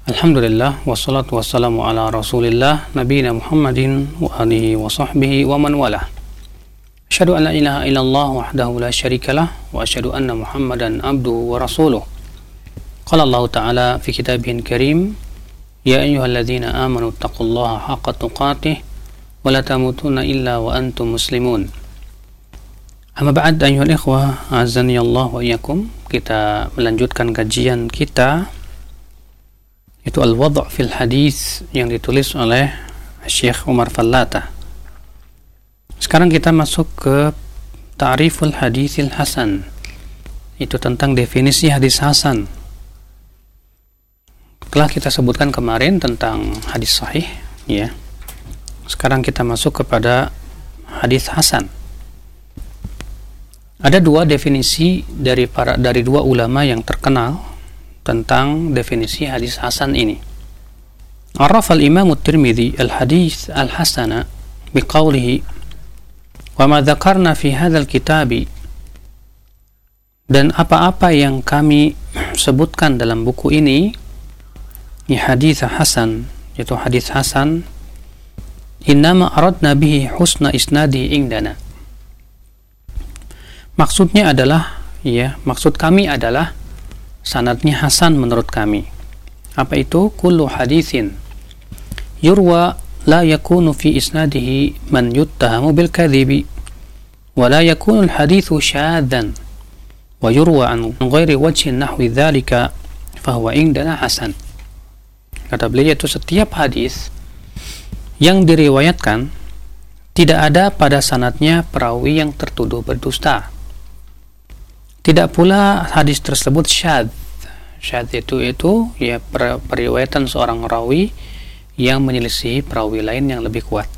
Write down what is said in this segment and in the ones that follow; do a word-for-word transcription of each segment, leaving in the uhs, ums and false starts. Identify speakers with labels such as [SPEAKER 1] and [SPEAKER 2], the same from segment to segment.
[SPEAKER 1] Alhamdulillah, wassalatu wassalamu ala rasulillah nabiyina Muhammadin wa alihi wa sahbihi wa man walah. Asyhadu an la ilaha illallah wahdahu la syarikalah wa asyhadu anna Muhammadan abduhu wa rasuluh. Qala Allah Ta'ala fi kitabihil karim, ya ayyuhalladzina amanu taqullaha haqqa tuqatih wa la tamutunna illa wa antum muslimun. Amma ba'd, ayyuhal ikhwah, azani Allah wa iyyakum. Kita melanjutkan kajian kita, itu Al-Wadh' fil Hadis, yang ditulis oleh Syekh Umar Fallata. Sekarang kita masuk ke Ta'riful Haditsil Hasan, itu tentang definisi hadis hasan. Telah kita sebutkan kemarin tentang hadis sahih, ya. Sekarang kita masuk kepada hadis hasan. Ada dua definisi dari para dari dua ulama yang terkenal tentang definisi hadis hasan ini. Araf al-Imam at-Tirmidzi al-hadits al-hasana biqaulihi wa ma dzakarna fi hadzal kitabi, dan apa-apa yang kami sebutkan dalam buku ini, ini hadis hasan, yaitu hadis hasan, innama aradna bihi husna isnadi indana. Maksudnya adalah, ya, maksud kami adalah sanadnya hasan menurut kami. Apa itu? Kullu hadithin yurwa la yakunu fi isnadihi man yuttahamu bil kadhibi wa la yakunu al hadithu syadhan wa yurwa an ghairi wajhin nahwi dzalika fa huwa indana hasan. Kata beliau, itu setiap hadis yang diriwayatkan tidak ada pada sanadnya perawi yang tertuduh berdusta. Tidak pula hadis tersebut syadz. Syadz itu itu ya per, periwayatan seorang rawi yang menyelisihi perawi lain yang lebih kuat,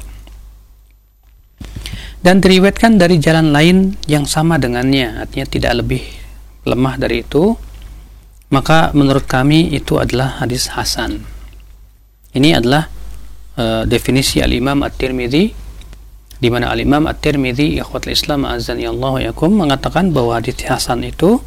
[SPEAKER 1] dan diriwayatkan dari jalan lain yang sama dengannya, artinya tidak lebih lemah dari itu, maka menurut kami itu adalah hadis hasan. Ini adalah uh, definisi al-Imam at-Tirmidzi, di mana al-Imam at-Tirmidzi, ikhwatul Islam azani Allah wa yakum, mengatakan bahwa hadis hasan itu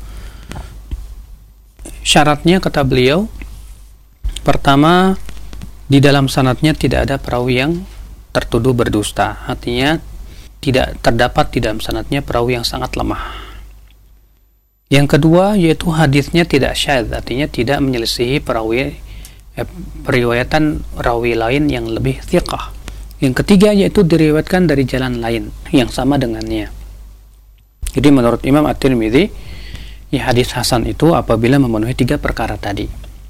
[SPEAKER 1] syaratnya, kata beliau, pertama, di dalam sanadnya tidak ada perawi yang tertuduh berdusta, artinya tidak terdapat di dalam sanadnya perawi yang sangat lemah. Yang kedua, yaitu hadisnya tidak syadz, artinya tidak menyelisihi perawi eh, periwayatan rawi lain yang lebih thiqah. Yang ketiga, yaitu diriwayatkan dari jalan lain yang sama dengannya. Jadi menurut Imam At-Tirmidzi, ya, hadis hasan itu apabila memenuhi tiga perkara tadi.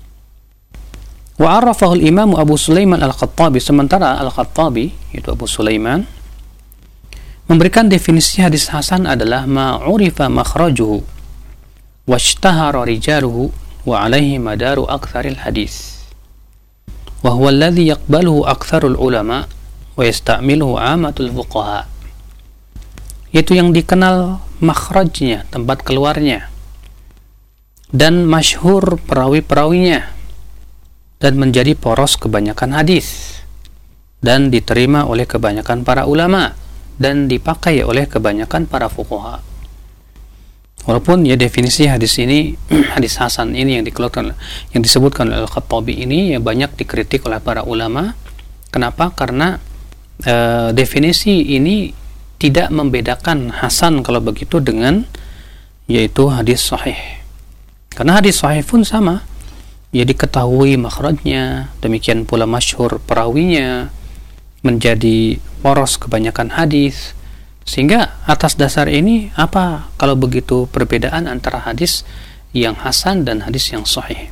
[SPEAKER 1] Wa arafahu al-Imam Abu Sulaiman al-Khattabi, sementara al-Khattabi, itu Abu Sulaiman, memberikan definisi hadis hasan adalah ma urifa makhrajuhu washtahara rijaluhu wa alaihi madaru aktsaril hadis wa huwa alladhi yaqbaluhu aktsarul ulama wa yasta'miluhu amatul fuqaha, yaitu yang dikenal makhrajnya, tempat keluarnya, dan masyhur perawi-perawinya, dan menjadi poros kebanyakan hadis, dan diterima oleh kebanyakan para ulama, dan dipakai oleh kebanyakan para fuqaha. Walaupun ya definisi hadis ini, hadis hasan ini yang dikeluarkan, yang disebutkan oleh Al-Khattabi ini, ya banyak dikritik oleh para ulama. Kenapa? Karena e, definisi ini tidak membedakan hasan kalau begitu dengan yaitu hadis sahih. Karena hadis sahih pun sama, ya diketahui makhrajnya, demikian pula masyhur perawinya, menjadi poros kebanyakan hadis. Sehingga atas dasar ini, apa kalau begitu perbedaan antara hadis yang hasan dan hadis yang sahih?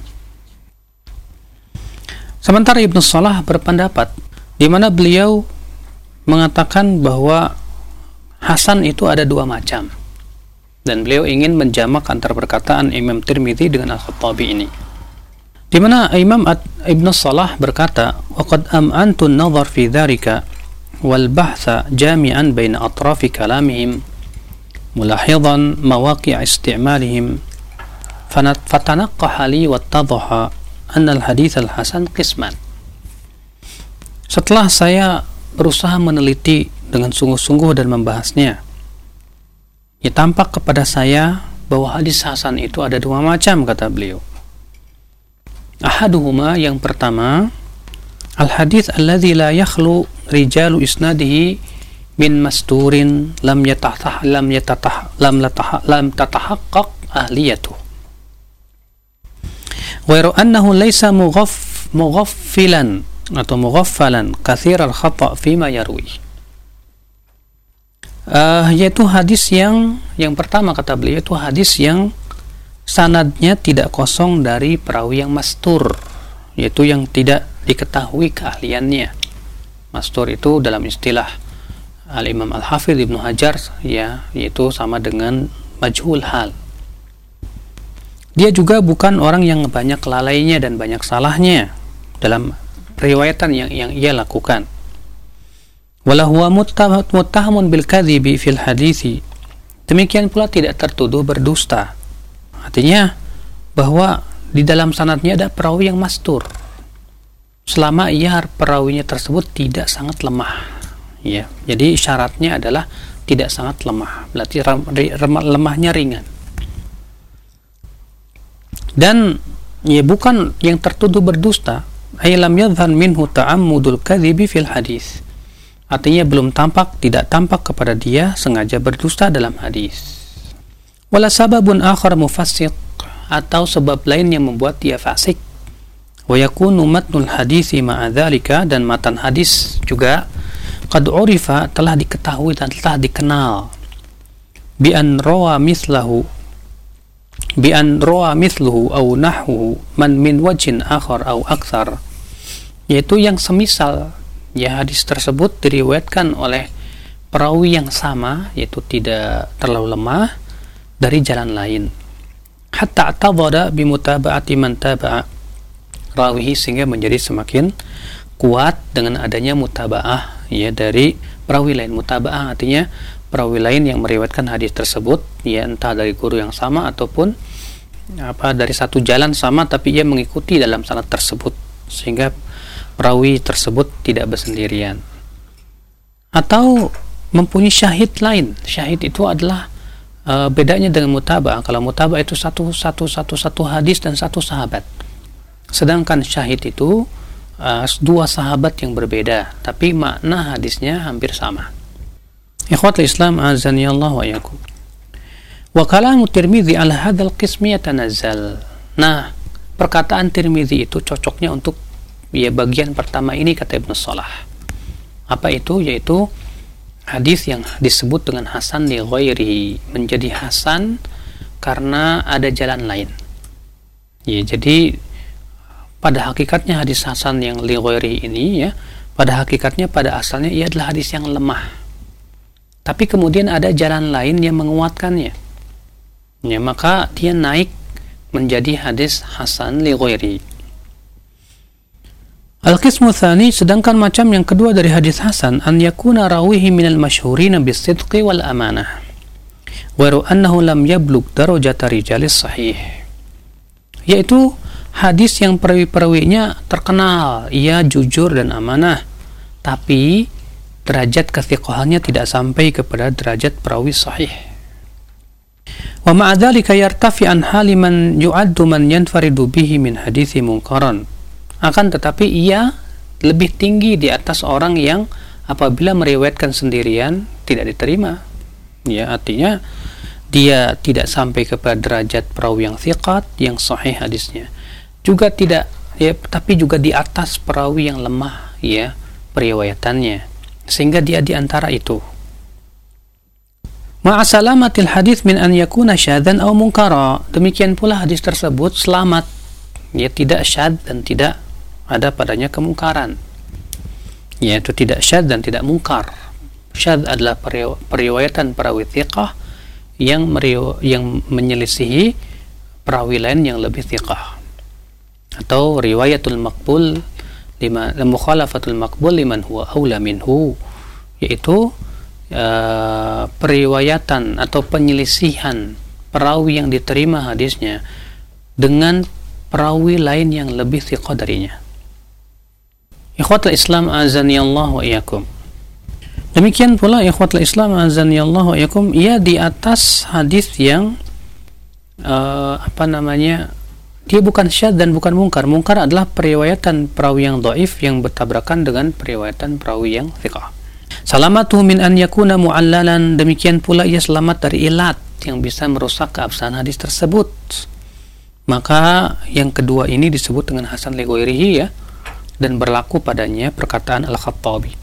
[SPEAKER 1] Sementara Ibnu Salah berpendapat, di mana beliau mengatakan bahwa hasan itu ada dua macam, dan beliau ingin menjamak antara perkataan Imam Tirmidzi dengan Al-Khattabi ini, di mana Imam Ibnu Salah berkata, waqad am'antu an-nazar fi dzalika wal bahtha jami'an baina atrafi kalamihim mulahidan mawaqi' isti'malihim fatanaqqa li wattadhaha anna al-hadits al-hasan qisman. Setelah saya berusaha meneliti dengan sungguh-sungguh dan membahasnya, ya tampak kepada saya bahwa hadis hasan itu ada dua macam, kata beliau. Ahaduhuma, yang pertama, al-hadits alladzi la yakhlu rijalu isnadihi min masturin lam yatatah lam yatatah lam latah lam tatahaqqaq ahliyatuh. Wa annahu laysa mughaff mughaffilan atau mughaffalan katsir al-khata' fima yarwi. Uh, yaitu hadis yang yang pertama kata beliau itu hadis yang sanadnya tidak kosong dari perawi yang mastur, yaitu yang tidak diketahui keahliannya. Mastur itu dalam istilah Al-Imam Al-Hafidh Ibnu Hajar, ya, yaitu sama dengan majhul hal. Dia juga bukan orang yang banyak lalainya dan banyak salahnya dalam riwayatan yang yang ia lakukan. Wala huwa muttahamun bil kadhibi fil hadithi. Demikian pula tidak tertuduh berdusta. Artinya bahwa di dalam sanadnya ada perawi yang mastur, selama ia perawinya tersebut tidak sangat lemah, ya. Jadi syaratnya adalah tidak sangat lemah, berarti lemahnya ringan. Dan ya bukan yang tertuduh berdusta, ay lam yadhhan minhu ta'ammudul kadhibi fil hadis. Artinya belum tampak, tidak tampak kepada dia sengaja berdusta dalam hadis. Wala sababun akhar mufassiq, atau sebab lain yang membuat dia fasik. Wa yakunu matnul hadisi ma'a dzalika, dan matan hadis juga qad urifa, telah diketahui dan telah dikenal, bi an rawa mislahu bi an rawa mithluhu aw nahwu man min wajhin akhar aw aktsar, yaitu yang semisal, ya, hadis tersebut diriwayatkan oleh perawi yang sama, yaitu tidak terlalu lemah, dari jalan lain, hatta atadada bimutaba'ati man taba'a rawihi, sehingga menjadi semakin kuat dengan adanya mutaba'ah, ya, dari perawi lain. Mutaba'ah artinya perawi lain yang meriwayatkan hadis tersebut, ya, entah dari guru yang sama ataupun apa dari satu jalan sama, tapi ia mengikuti dalam sanad tersebut, sehingga perawi tersebut tidak bersendirian. Atau mempunyai syahid lain. Syahid itu adalah Uh, bedanya dengan mutaba'ah. Kalau mutaba'ah itu satu satu satu satu hadis dan satu sahabat. Sedangkan syahid itu uh, dua sahabat yang berbeda, tapi makna hadisnya hampir sama. Ikhwatul Islam azani Allah wa iyyakum. Wa kalamu Tirmidzi ala hadzal qismi yatanazzal. Nah, perkataan Tirmidzi itu cocoknya untuk ya bagian pertama ini, kata Ibnu Shalah. Apa itu? Yaitu hadis yang disebut dengan hasan li ghairihi, menjadi hasan karena ada jalan lain. Ya, jadi pada hakikatnya hadis hasan yang li ghairihi ini, ya, pada hakikatnya pada asalnya ia adalah hadis yang lemah. Tapi kemudian ada jalan lain yang menguatkannya. Ya, maka dia naik menjadi hadis hasan li ghairihi. Al-qismu tsani, sedangkan macam yang kedua dari hadis hasan, an yakuna rawihi minal masyhurina bis-sidqi wal amanah wa annahu lam yablugh darajata rijalis sahih, yaitu hadis yang perawi-perawinya terkenal ia jujur dan amanah, tapi derajat kethiqahannya tidak sampai kepada derajat perawi sahih. Wa ma'a dzalika yartafi an hali man yu'addu man yanfaridu bihi min hadithi munkaran. Akan tetapi ia lebih tinggi di atas orang yang apabila meriwayatkan sendirian tidak diterima. Ya, artinya dia tidak sampai kepada derajat perawi yang thiqat, yang sahih hadisnya. Juga tidak, ya, tapi juga di atas perawi yang lemah, ya, periwayatannya. Sehingga dia di antara itu. Ma'a salamatil hadis min an yakuna syadzan aw munkara. Demikian pula hadis tersebut selamat, ya, tidak syadz dan tidak ada padanya kemungkaran, yaitu tidak syadz dan tidak mungkar. Syadz adalah periwayatan perawi thiqah yang meriw- yang menyelisihi perawi lain yang lebih thiqah, atau riwayatul maqbul lima mukhalafatul maqbul liman huwa aula minhu, yaitu uh, periwayatan atau penyelisihan perawi yang diterima hadisnya dengan perawi lain yang lebih thiqah darinya. Ikhwatul Islam azani Allah wa iyyakum. Demikian pula ikhwatul Islam azani Allah wa iyyakum, ia di atas hadis yang uh, apa namanya dia bukan syadz dan bukan mungkar. Mungkar adalah periwayatan perawi yang dhaif yang bertabrakan dengan periwayatan perawi yang thiqah. Salamatuhu min an yakuna mu'allalan, demikian pula ia selamat dari ilat yang bisa merusak keabsahan hadis tersebut. Maka yang kedua ini disebut dengan hasan li ghairihi ya, dan berlaku padanya perkataan Al-Khattabi.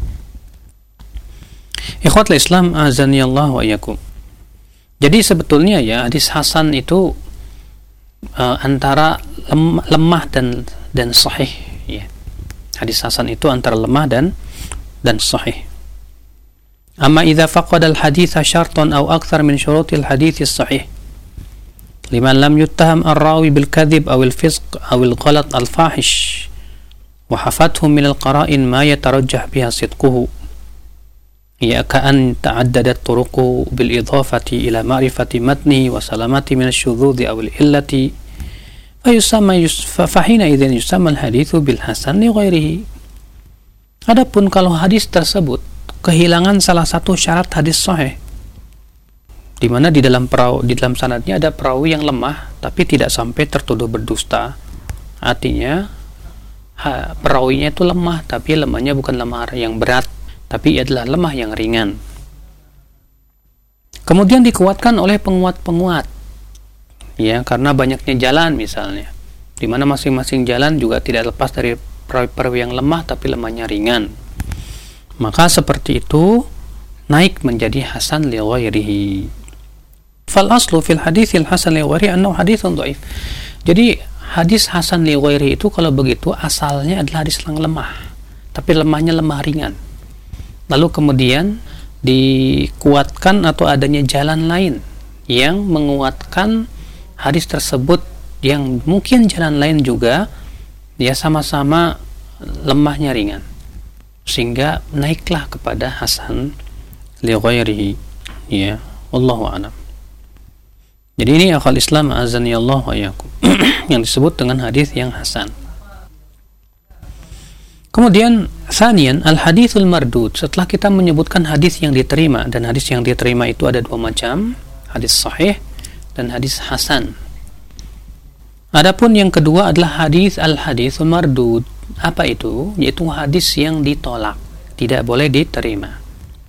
[SPEAKER 1] Ikhwatul Islam azanillahu wa iyyakum. Jadi sebetulnya ya hadis hasan itu uh, antara lem, lemah dan dan sahih ya. Hadis hasan itu antara lemah dan dan sahih. Amma idza faqada al-hadits syartan aw akthar min syurutil hadits sahih liman lam yuttaham ar-rawi bil kadhib aw al-fisq aw al-ghalat al-fahish wa hafathu min al-qara'in ma yatarajjah biha sidquhu ya ka'an ta'addadat turuqu bil idhafati ila ma'rifati matnihi wa salamati min asy-syududzi aw al-illati fa yusamma fa hina idzan yusamma al-haditsu bil hasan li ghairihi. Adapun kalau hadis tersebut kehilangan salah satu syarat hadis sahih, di mana di dalam perawi, di dalam sanadnya ada perawi yang lemah tapi tidak sampai tertuduh berdusta, artinya ha, perawinya itu lemah tapi lemahnya bukan lemah yang berat, tapi adalah lemah yang ringan. Kemudian dikuatkan oleh penguat-penguat, ya, karena banyaknya jalan misalnya, di mana masing-masing jalan juga tidak lepas dari perawi-perawi yang lemah tapi lemahnya ringan. Maka seperti itu naik menjadi hasan li ghairihi. Fal aslu fil haditsil hasan li ghairihi annahu haditsun dhaif. Jadi hadis hasan li ghairihi itu kalau begitu asalnya adalah hadis yang lemah, tapi lemahnya lemah ringan. Lalu kemudian dikuatkan atau adanya jalan lain yang menguatkan hadis tersebut, yang mungkin jalan lain juga ya sama-sama lemahnya ringan, sehingga naiklah kepada hasan li ghairihi ya, wallahu a'lam. Jadi ini akal Islam azani Allah wa iyyakum yang disebut dengan hadis yang hasan. Kemudian sanian al-haditsul mardud, setelah kita menyebutkan hadis yang diterima, dan hadis yang diterima itu ada dua macam, hadis sahih dan hadis hasan. Adapun yang kedua adalah hadis al-haditsul mardud. Apa itu? Yaitu hadis yang ditolak, tidak boleh diterima.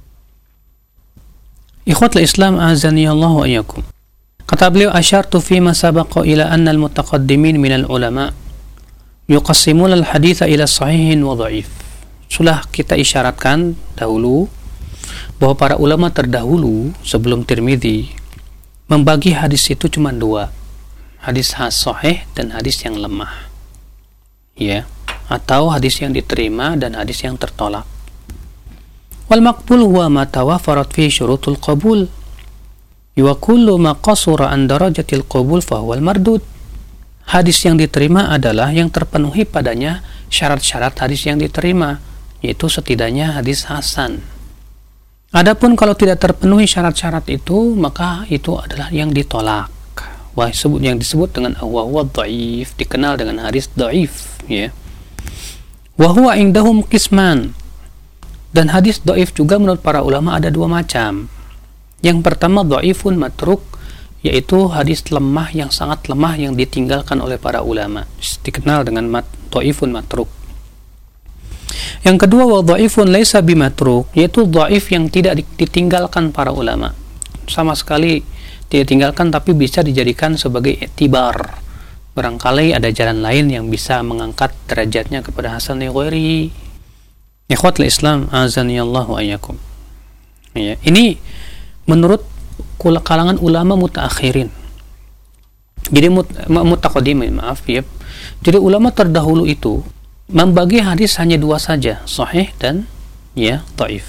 [SPEAKER 1] Ikhwatul Islam azani Allah wa iyyakum. Kata beliau, asyartu fi ma sabaqa ila anna al-mutaqaddimin min al-ulama yuqassimuna al-haditha ila sahihin wa dhaif. Sudah kita isyaratkan dahulu bahwa para ulama terdahulu sebelum Tirmidzi membagi hadis itu cuma dua, hadis sahih dan hadis yang lemah, ya, atau hadis yang diterima dan hadis yang tertolak. Wal maqbul huwa ma tawafarat fi syurutul qabul wa kullu ma qasura an darajatil qabul fa huwal mardud. Hadis yang diterima adalah yang terpenuhi padanya syarat-syarat hadis yang diterima, yaitu setidaknya hadis hasan. Adapun kalau tidak terpenuhi syarat-syarat itu, maka itu adalah yang ditolak. Wah, sebut yang disebut dengan wa huwa dhaif, dikenal dengan hadis dhaif, ya. Wa huwa indahum qisman. Dan hadis dhaif juga menurut para ulama ada dua macam. Yang pertama dhaifun matruk, yaitu hadis lemah yang sangat lemah yang ditinggalkan oleh para ulama, dikenal dengan mat, dhaifun matruk. Yang kedua wa dhaifun laisa bimatruk, yaitu dhaif yang tidak ditinggalkan para ulama, sama sekali tidak ditinggalkan tapi bisa dijadikan sebagai i'tibar. Barangkali ada jalan lain yang bisa mengangkat derajatnya kepada hasan li ghairihi. Ikhwatul Islam azani Allah wa iyyakum. Ya, ini menurut kalangan ulama mutaakhirin. Jadi mut, mutaqaddimin, maaf ya. Jadi ulama terdahulu itu membagi hadis hanya dua saja, sahih dan ya dhaif.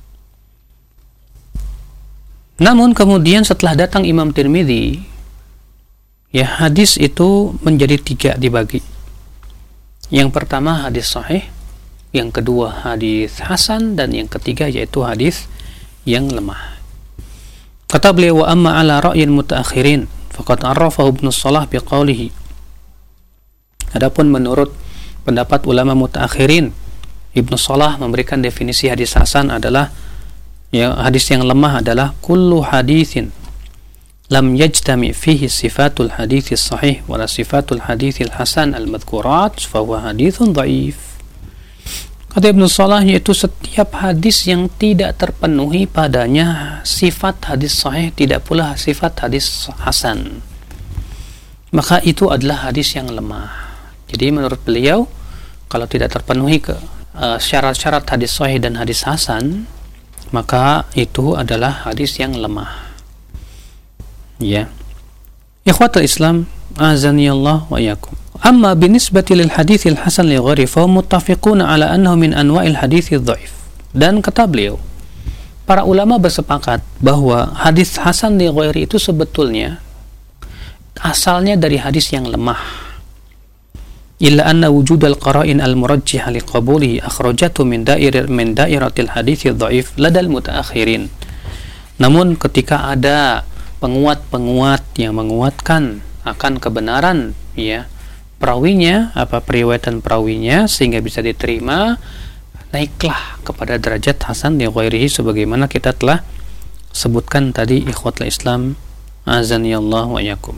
[SPEAKER 1] Namun kemudian setelah datang Imam Tirmidzi, ya hadis itu menjadi tiga dibagi. Yang pertama hadis sahih, yang kedua hadis hasan, dan yang ketiga yaitu hadis yang lemah. Kata beliau, wa amma ala ra'yin mutaakhirin faqad arrafahu Ibnu Shalah biqaulihi. Adapun menurut pendapat ulama mutaakhirin, Ibnu Shalah memberikan definisi hadis hasan adalah, ya, hadis yang lemah adalah kullu haditsin lam yajtami fihi sifatul hadits sahih wala sifatul hadits hasan al-madhkurat fa huwa haditsun dhaif. Kata Ibnu Salah, yaitu setiap hadis yang tidak terpenuhi padanya sifat hadis sahih, tidak pula sifat hadis hasan, maka itu adalah hadis yang lemah. Jadi menurut beliau, kalau tidak terpenuhi ke uh, syarat-syarat hadis sahih dan hadis hasan, maka itu adalah hadis yang lemah. Ya, ikhwatul Islam, azanillah wa iyyakum. Amma binisbati lil haditsil hasan li ghairi fa muttafiquna ala annahu min anwa'il haditsil dhaif. Dan kata beliau, para ulama bersepakat bahwa hadis hasan li ghairi itu sebetulnya asalnya dari hadis yang lemah. Illa anna wujudal qara'in al-murajjihah li qabulihi akhrajatu min da'ir min da'iratil haditsil dhaif ladal mutaakhirin. Namun ketika ada penguat-penguat yang menguatkan akan kebenaran, ya, perawinya, apa periwayatan perawinya, sehingga bisa diterima, naiklah kepada derajat hasan li ghairihi sebagaimana kita telah sebutkan tadi, ikhwatul Islam, azanillah wa iyyakum.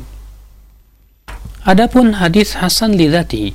[SPEAKER 1] Adapun hadis hasan li dzatihi,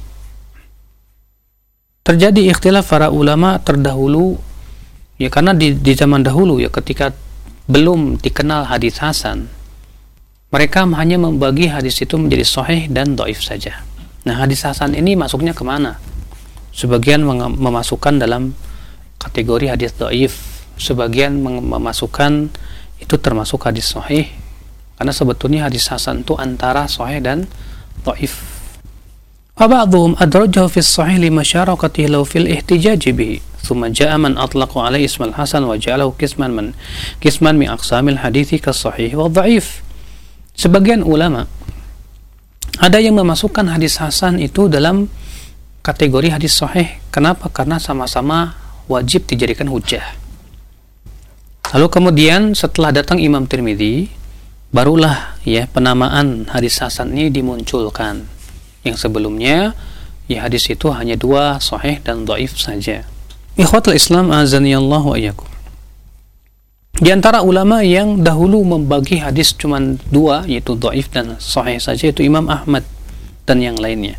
[SPEAKER 1] terjadi ikhtilaf para ulama terdahulu, ya, karena di, di zaman dahulu, ya, ketika belum dikenal hadis hasan, mereka hanya membagi hadis itu menjadi sahih dan dhaif saja. Nah, hadis hasan ini masuknya kemana? Sebagian mem- memasukkan dalam kategori hadis dhaif, sebagian mem- memasukkan itu termasuk hadis sahih, karena sebetulnya hadis hasan itu antara sahih dan dhaif. Wa ba'dhum adrajahu fi sahih li masyarakatihi law fil ihtijaj bihi, thumma ja'a man atlaqa alaihi ismal hasan wa ja'alahu qisman man qisman min aqsamil hadithi ka sahih wa dhaif. Sebagian ulama ada yang memasukkan hadis hasan itu dalam kategori hadis sahih. Kenapa? Karena sama-sama wajib dijadikan hujjah. Lalu kemudian setelah datang Imam Tirmidzi, barulah, ya, penamaan hadis hasan ini dimunculkan. Yang sebelumnya, ya, hadis itu hanya dua, sahih dan dhaif saja. Ikhwatul Islam, azanillah wa iyyakum. Di antara ulama yang dahulu membagi hadis cuma dua, yaitu dhaif dan sahih saja, itu Imam Ahmad dan yang lainnya.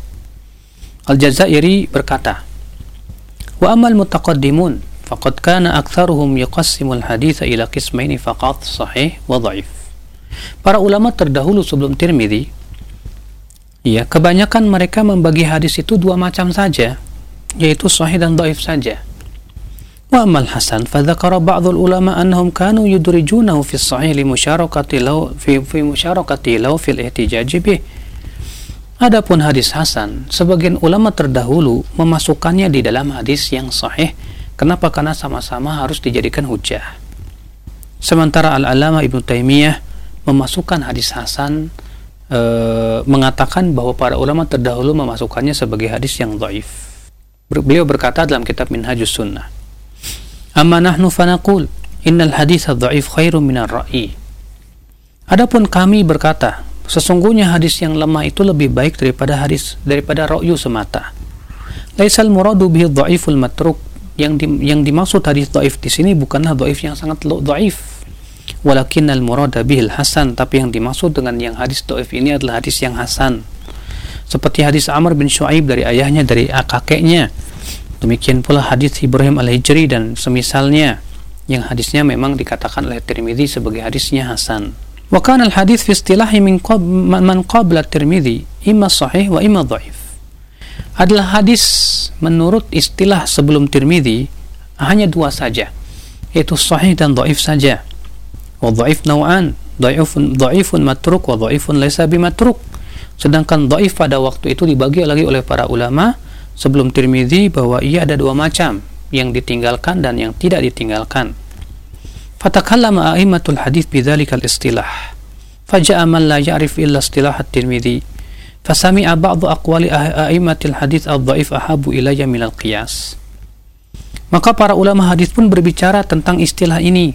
[SPEAKER 1] Al-Jazairi berkata, wa amal mutaqaddimun faqad kana aktsaruhum yuqassimul haditsa ila qismaini faqat, sahih wa dhaif. Para ulama terdahulu sebelum Tirmidzi, ya, kebanyakan mereka membagi hadis itu dua macam saja, yaitu sahih dan dhaif saja. Wa amal hasan fa dzakara ba'dul ulama annahum kanu yudrijunahu fi sahih li musyarakati law fi fi musyarakati law fil ihtijaj bih. Adapun hadis hasan, sebagian ulama terdahulu memasukkannya di dalam hadis yang sahih. Kenapa? Karena sama-sama harus dijadikan hujjah. Sementara Al-Allamah Ibnu Taimiyah memasukkan hadis hasan, e, mengatakan bahwa para ulama terdahulu memasukkannya sebagai hadis yang dhaif. Beliau berkata dalam kitab Minhajus Sunnah, amma nahnu fanaqul innal haditsa dhaif khairun minar ra'yi. Adapun kami berkata, sesungguhnya hadis yang lemah itu lebih baik daripada hadis daripada ra'yu semata. Laisal muradu bihi dhaiful matruk, yang di, yang dimaksud hadis dhaif di sini bukanlah dhaif yang sangat dhaif, walakinnal murada bihil hasan, tapi yang dimaksud dengan yang hadis dhaif ini adalah hadis yang hasan. Seperti hadis Amr bin Shu'aib dari ayahnya, dari kakeknya. Demikian pula hadis Ibrahim al-Hijri dan semisalnya, yang hadisnya memang dikatakan oleh Tirmidzi sebagai hadisnya hasan. Wa kana al-hadits fi istilahi min qab man qabla Tirmidzi imma sahih wa imma dhaif. Adalah hadis menurut istilah sebelum Tirmidzi hanya dua saja, yaitu sahih dan dhaif saja. Wa dhaif naw'an, dhaifun dhaifun matruk wa dhaifun laysa bimatruk. Sedangkan dhaif pada waktu itu dibagi lagi oleh para ulama sebelum Tirmidzi bahwa ia ada dua macam, yang ditinggalkan dan yang tidak ditinggalkan. Fatakallama a'immatul hadits bidzalikal istilah. Faja'a man la ya'rif illa istilah at-Tirmidzi. Fasami'a ba'dhu aqwali a'immatil hadits ad-dhaif ahabu ilayya minal qiyas. Maka para ulama hadis pun berbicara tentang istilah ini.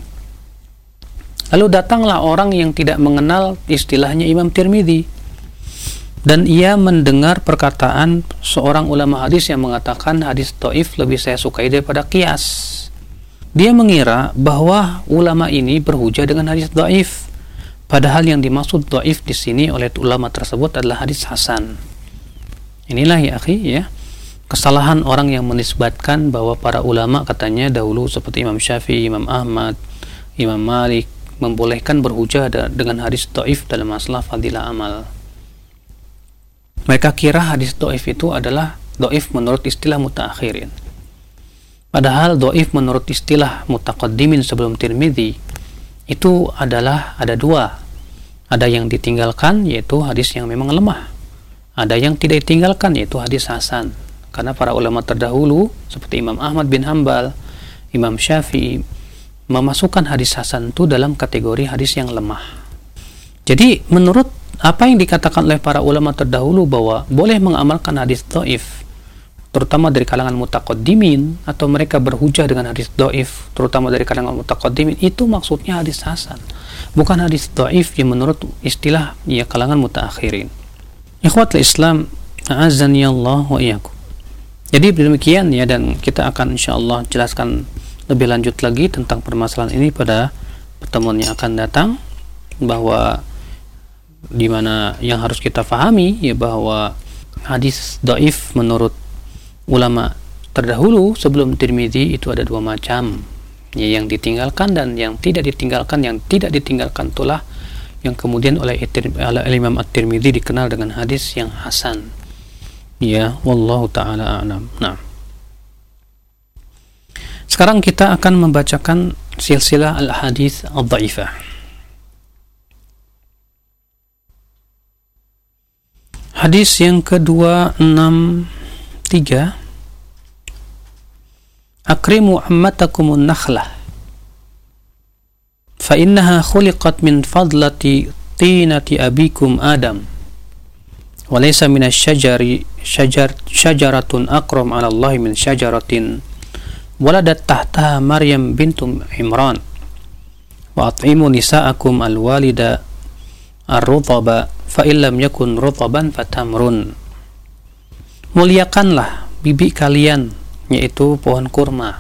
[SPEAKER 1] Lalu datanglah orang yang tidak mengenal istilahnya Imam Tirmidzi, dan ia mendengar perkataan seorang ulama hadis yang mengatakan hadis dhaif lebih saya sukai daripada qiyas. Dia mengira bahwa ulama ini berhujah dengan hadis dhaif, Padahal yang dimaksud dhaif di sini oleh ulama tersebut adalah hadis hasan. Inilah ya akhi ya, kesalahan orang yang menisbatkan bahwa para ulama katanya dahulu seperti Imam Syafi'i, Imam Ahmad, Imam Malik membolehkan berhujah dengan hadis dhaif dalam masalah fadilah amal. Mereka kira hadis dhaif itu adalah dhaif menurut istilah mutaakhirin. Padahal dhaif menurut istilah mutaqaddimin sebelum Tirmidzi itu adalah ada dua. Ada yang ditinggalkan yaitu hadis yang memang lemah. Ada yang tidak ditinggalkan yaitu hadis hasan. Karena para ulama terdahulu seperti Imam Ahmad bin Hanbal, Imam Syafi'i memasukkan hadis hasan itu dalam kategori hadis yang lemah. Jadi menurut apa yang dikatakan oleh para ulama terdahulu bahwa boleh mengamalkan hadis dhaif terutama dari kalangan mutaqaddimin, atau mereka berhujah dengan hadis dhaif terutama dari kalangan mutaqaddimin, itu maksudnya hadis hasan, bukan hadis dhaif yang menurut istilah ya kalangan mutaakhirin. Ikhwatul Islam, a'azzani Allah wa iyyakum. Jadi demikian ya, dan kita akan insyaallah jelaskan lebih lanjut lagi tentang permasalahan ini pada pertemuan yang akan datang, bahwa di mana yang harus kita fahami ya bahwa hadis dhaif menurut ulama terdahulu sebelum Tirmidzi itu ada dua macam ya, yang ditinggalkan dan yang tidak ditinggalkan. Yang tidak ditinggalkan itulah yang kemudian oleh Imam At-Tirmidzi dikenal dengan hadis yang hasan ya, wallahu taala a'lam. Nah, sekarang kita akan membacakan silsilah al-hadis ad-dhaifah. Hadis yang kedua enam tiga, akrimu ammatakumun nakhlah fa innaha khuliqat min fadlati tinati abikum Adam wa laysa min asy-syajari syajar syajaratun akram 'ala Allah min syajaratin waladat tahtaha Maryam bintu Imran wa at'imu nisa'akum al-walida ar-rutaba fa illam yakun rutaban fatamrun. Muliakanlah bibi kalian, yaitu pohon kurma,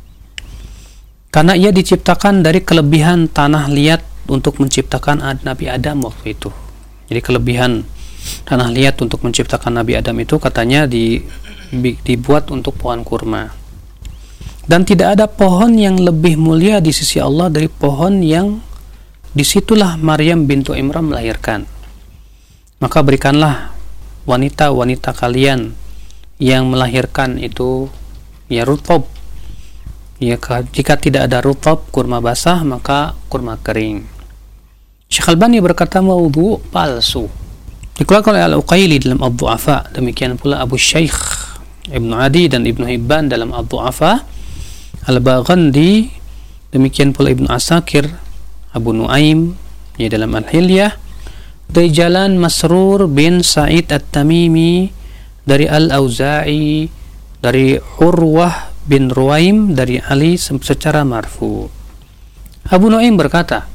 [SPEAKER 1] karena ia diciptakan dari kelebihan tanah liat untuk menciptakan Nabi Adam waktu itu. Jadi kelebihan tanah liat untuk menciptakan Nabi Adam itu katanya di, dibuat untuk pohon kurma. Dan tidak ada pohon yang lebih mulia di sisi Allah dari pohon yang disitulah Maryam bintu Imran melahirkan. Maka berikanlah wanita-wanita kalian yang melahirkan itu ya rutab. Ya, jika tidak ada rutab kurma basah, maka kurma kering. Syekh Albani berkata maudhu palsu. Dikeluarkan oleh Al-Uqaili dalam Ad-Du'afa, demikian pula Abu Syekh Ibnu Adi dan Ibnu Hibban dalam Ad-Du'afa, Al-Baghandi, demikian pula Ibnu Asakir, Abu Nuaim ya dalam Al-Hilyah, dari jalan Masrur bin Sa'id At-Tamimi, dari Al-Auza'i, dari Urwah bin Ruwaim, dari Ali secara marfu. Abu Nuaim berkata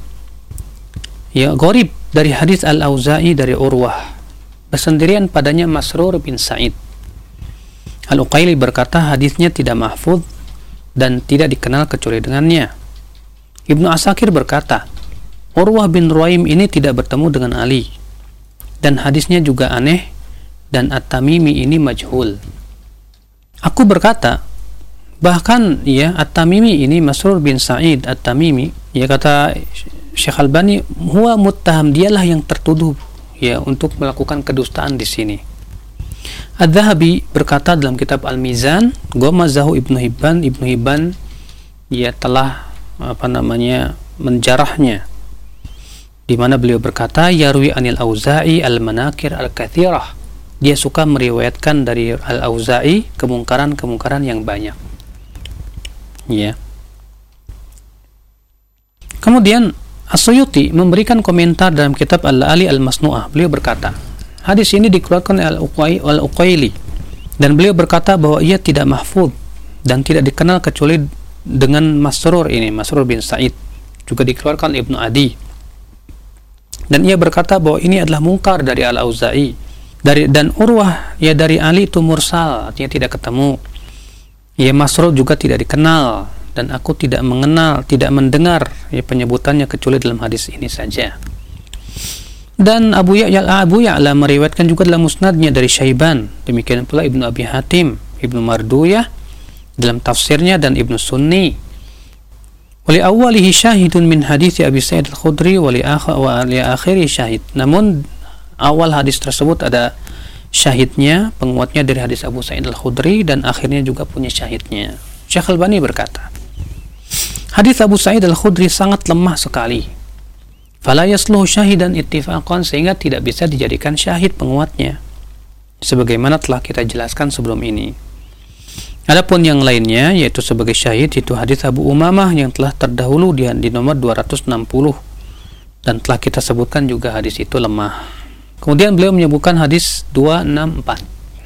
[SPEAKER 1] ya gharib dari hadis Al-Auza'i dari Urwah, bersendirian padanya Masrur bin Sa'id. Al-Uqaili berkata hadisnya tidak mahfuz dan tidak dikenal kecuali dengannya. Ibnu Asakir berkata Urwah bin Ruwaim ini tidak bertemu dengan Ali, dan hadisnya juga aneh, dan At-Tamimi ini majhul. Aku berkata bahkan ya At-Tamimi ini Masrur bin Sa'id At-Tamimi, ya kata Syekh Albani, huwa muttaham, dialah yang tertuduh ya untuk melakukan kedustaan di sini. Adz-Dzahabi berkata dalam kitab Al-Mizan, Gomazahu Ibnu Hibban, Ibnu Hibban ya telah apa namanya menjarahnya, di mana beliau berkata yarwi anil Auza'i al-manakir al-kathirah, dia suka meriwayatkan dari Al-Auza'i kemungkaran-kemungkaran yang banyak ya. Kemudian As-Suyuti memberikan komentar dalam kitab Al-Ali Al-Masnu'ah. Beliau berkata hadis ini dikeluarkan oleh Al-Uqaili, dan beliau berkata bahwa ia tidak mahfuz dan tidak dikenal kecuali dengan Masrur ini, Masrur bin Sa'id. Juga dikeluarkan Ibnu Adi, dan ia berkata bahwa ini adalah mungkar dari Al-Auza'i, dari dan Urwah ya dari Ali itu mursal, artinya tidak ketemu. Ya Masrur juga tidak dikenal, dan aku tidak mengenal, tidak mendengar ya penyebutannya kecuali dalam hadis ini saja. Dan Abu Ya'la Abu Ya'la meriwayatkan juga dalam musnadnya dari Syaiban, demikian pula Ibnu Abi Hatim, Ibnu Marduyah dalam tafsirnya, dan Ibnu Sunni. Wali awalihi syahidun min hadits Abi Sa'id Al-Khudri wa li akhiri syahid. Namun awal hadis tersebut ada syahidnya, penguatnya dari hadis Abu Sa'id Al-Khudri, dan akhirnya juga punya syahidnya. Syekh Albani berkata, hadis Abu Sa'id Al-Khudri sangat lemah sekali. Fala yasluhu syahidan ittifaqan, sehingga tidak bisa dijadikan syahid penguatnya, sebagaimana telah kita jelaskan sebelum ini. Adapun yang lainnya, yaitu sebagai syahid, itu hadis Abu Umamah yang telah terdahulu di, di nomor dua ratus enam puluh, dan telah kita sebutkan juga hadis itu lemah. Kemudian beliau menyebutkan hadis dua ratus enam puluh empat.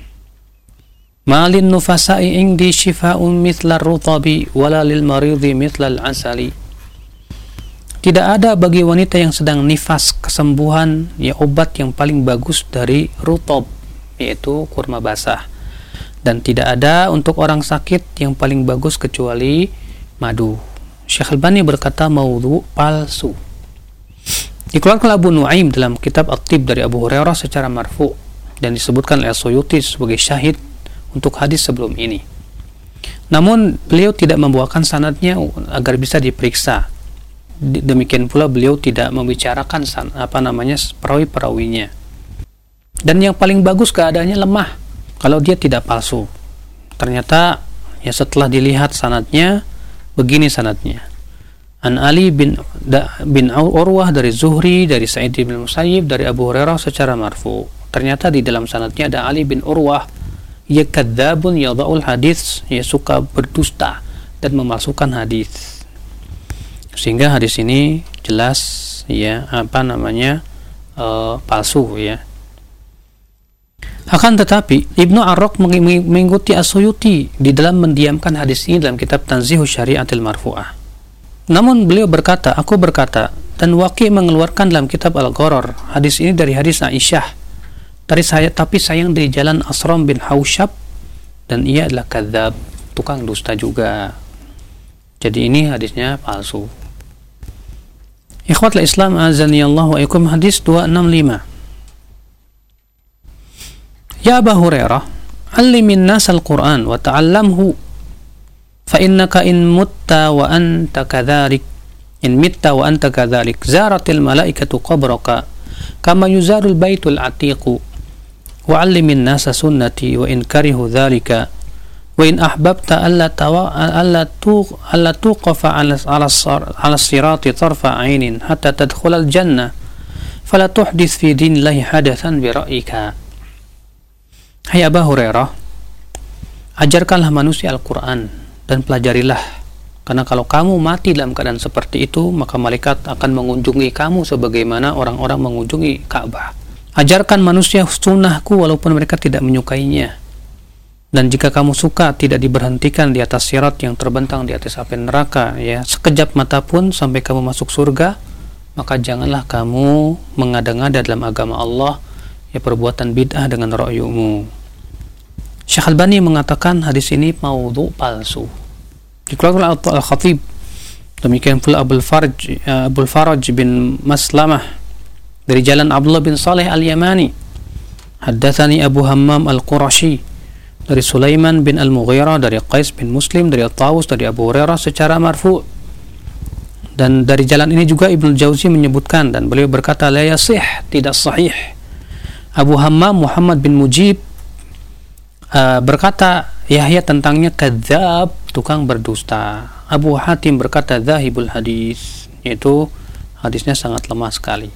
[SPEAKER 1] Malin nufasa'i indi shifa'un mithla rutabi wala lil maridi mithla al-asali. Tidak ada bagi wanita yang sedang nifas kesembuhan, ya, obat yang paling bagus dari rutab, yaitu kurma basah. Dan tidak ada untuk orang sakit yang paling bagus kecuali madu. Syekh Albani berkata maudhu, palsu. Dikeluarkan Abu Nuaim dalam kitab At-Tib dari Abu Hurairah secara marfu, dan disebutkan oleh Suyuti sebagai syahid untuk hadis sebelum ini. Namun beliau tidak membawakan sanadnya agar bisa diperiksa. Demikian pula beliau tidak membicarakan san, apa namanya perawi-perawinya. Dan yang paling bagus keadaannya lemah kalau dia tidak palsu. Ternyata ya setelah dilihat sanadnya, begini sanadnya. An Ali bin da, bin Urwah dari Zuhri, dari Sa'id bin Musayyib, dari Abu Hurairah secara marfu. Ternyata di dalam sanadnya ada Ali bin Urwah, ya kadzabun yadha'ul hadis, ya suka berdusta dan memalsukan hadis. Sehingga hadis ini jelas ya apa namanya uh, palsu ya. Akan tetapi Ibnu Ar-Raq mengikuti As-Suyuti di dalam mendiamkan hadis ini dalam kitab Tanzihus Syari'atil Marfu'ah. Namun beliau berkata, aku berkata, dan Waqi mengeluarkan dalam kitab Al-Gharar hadis ini dari hadis Aisyah, dari saya, tapi sayang dari jalan Asram bin Hausyab, dan ia adalah kadzab, tukang dusta juga. Jadi ini hadisnya palsu. Ikhwatul Islam azanillahu wa iyyakum, hadis dua ratus enam puluh lima. Ya Abu Hurairah, allimin nasal Qur'an wa ta'allamhu fa innaka in mutta wa anta kadhalik in mitta wa anta kadhalik zaratil malaikatu qabraka kama yuzarul baitul atiqu wa allimin nasa sunnati wa in karihu dhalika wa in ahbabta alla tawa alla tu alla tuqafa ala ala ala sirati tarfa ainin hatta tadkhulal jannah fala tuhdits fi dinillahi hadatsan bi ra'yika. Hai Abu Hurairah, ajarkanlah manusia Al-Quran dan pelajarilah, karena kalau kamu mati dalam keadaan seperti itu, maka malaikat akan mengunjungi kamu sebagaimana orang-orang mengunjungi Ka'bah. Ajarkan manusia sunnahku walaupun mereka tidak menyukainya, dan jika kamu suka tidak diberhentikan di atas sirat yang terbentang di atas api neraka, ya sekejap mata pun sampai kamu masuk surga, maka janganlah kamu mengada-ngada dalam agama Allah, ya perbuatan bid'ah dengan ra'yumu. Syekh Albani mengatakan hadis ini maudhu, palsu. Dikeluarkan oleh Al-Khatib, demikian pula Abul Faraj uh, Abul Faraj bin Maslamah dari jalan Abdullah bin Saleh Al-Yamani. Haddatsani Abu Hammam Al-Qurashi dari Sulaiman bin Al-Mughirah dari Qais bin Muslim dari At-Tawus dari Abu Hurairah secara marfu'. Dan dari jalan ini juga Ibnu Jauzi menyebutkan, dan beliau berkata la yasih, tidak sahih. Abu Hammam Muhammad bin Mujib uh, berkata Yahya tentangnya kadzab, tukang berdusta. Abu Hatim berkata dzahibul hadis, yaitu hadisnya sangat lemah sekali.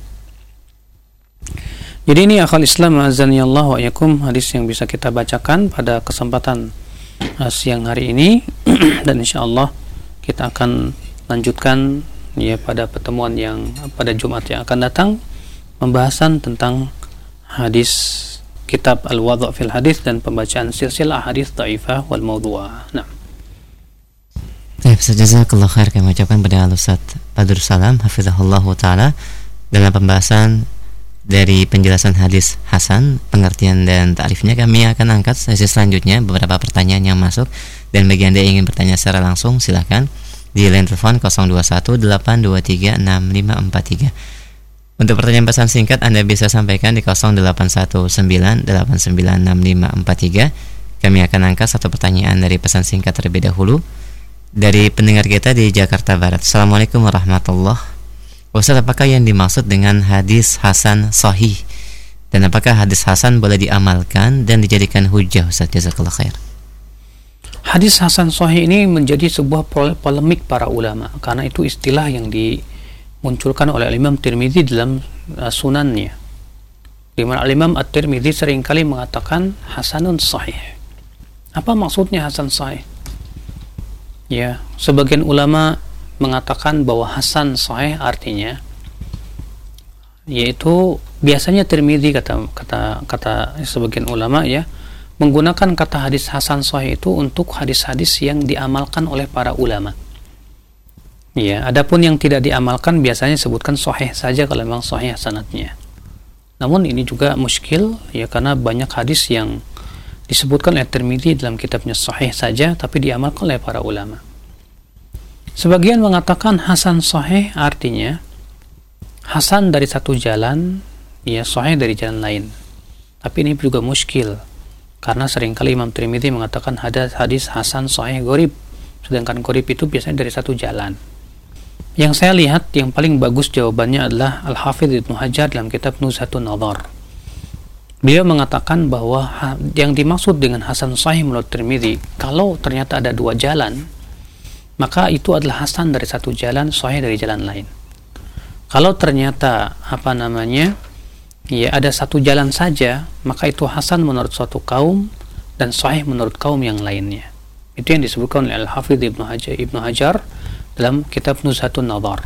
[SPEAKER 1] Jadi ini akhal Islam azanillahu wa iyyakum, hadis yang bisa kita bacakan pada kesempatan uh, siang hari ini dan insyaallah kita akan lanjutkan ya pada pertemuan yang pada Jumat yang akan datang, pembahasan tentang hadis kitab Al-Wadhu' fil Hadis dan pembacaan silsilah hadis dhaifah wal maudhu'ah. Nah.
[SPEAKER 2] Baik, jazakallahu khair, kami ucapkan pada Al-Ustaz Badrul Salam hafizahullah taala dalam pembahasan dari penjelasan hadis hasan, pengertian dan ta'rifnya. Kami akan angkat sesi selanjutnya beberapa pertanyaan yang masuk, dan bagi Anda yang ingin bertanya secara langsung silakan di line telepon nol dua satu delapan dua tiga enam lima empat tiga. Untuk pertanyaan pesan singkat Anda bisa sampaikan di nol delapan satu sembilan delapan sembilan enam lima empat tiga. Kami akan angkat satu pertanyaan dari pesan singkat terlebih dahulu dari pendengar kita di Jakarta Barat. Assalamualaikum warahmatullahi wabarakatuh. Ustaz, apakah yang dimaksud dengan hadis hasan sahih? Dan apakah hadis hasan boleh diamalkan dan dijadikan hujjah, Ustaz? Jazakallah khair.
[SPEAKER 1] Hadis hasan sahih ini menjadi sebuah polemik para ulama, karena itu istilah yang dimunculkan oleh Imam Tirmidzi dalam uh, sunannya, di mana Imam At-Tirmidzi seringkali mengatakan hasanun sahih. Apa maksudnya hasan sahih? Ya, sebagian ulama mengatakan bahwa hasan sahih artinya yaitu biasanya Tirmidzi kata kata kata sebagian ulama ya menggunakan kata hadis hasan sahih itu untuk hadis-hadis yang diamalkan oleh para ulama. Ya, adapun yang tidak diamalkan biasanya sebutkan sahih saja kalau memang sahih sanadnya. Namun ini juga muskil ya, karena banyak hadis yang disebutkan oleh Tirmidzi dalam kitabnya sahih saja tapi diamalkan oleh para ulama. Sebagian mengatakan hasan sahih artinya hasan dari satu jalan, ya sahih dari jalan lain. Tapi ini juga muskil, karena seringkali Imam Tirmidzi mengatakan hadis hadis hasan sahih gharib, sedangkan gharib itu biasanya dari satu jalan. Yang saya lihat yang paling bagus jawabannya adalah Al-Hafidz Ibnu Hajar dalam kitab Nuzhatun Nadhar. Beliau mengatakan bahwa yang dimaksud dengan hasan sahih menurut Tirmidzi, kalau ternyata ada dua jalan, maka itu adalah hasan dari satu jalan, sahih dari jalan lain. Kalau ternyata apa namanya ya ada satu jalan saja, maka itu hasan menurut suatu kaum dan sahih menurut kaum yang lainnya. Itu yang disebutkan oleh Al-Hafidz Ibnu Hajar, Ibnu Hajar dalam kitab Nuzhatun Nadhar.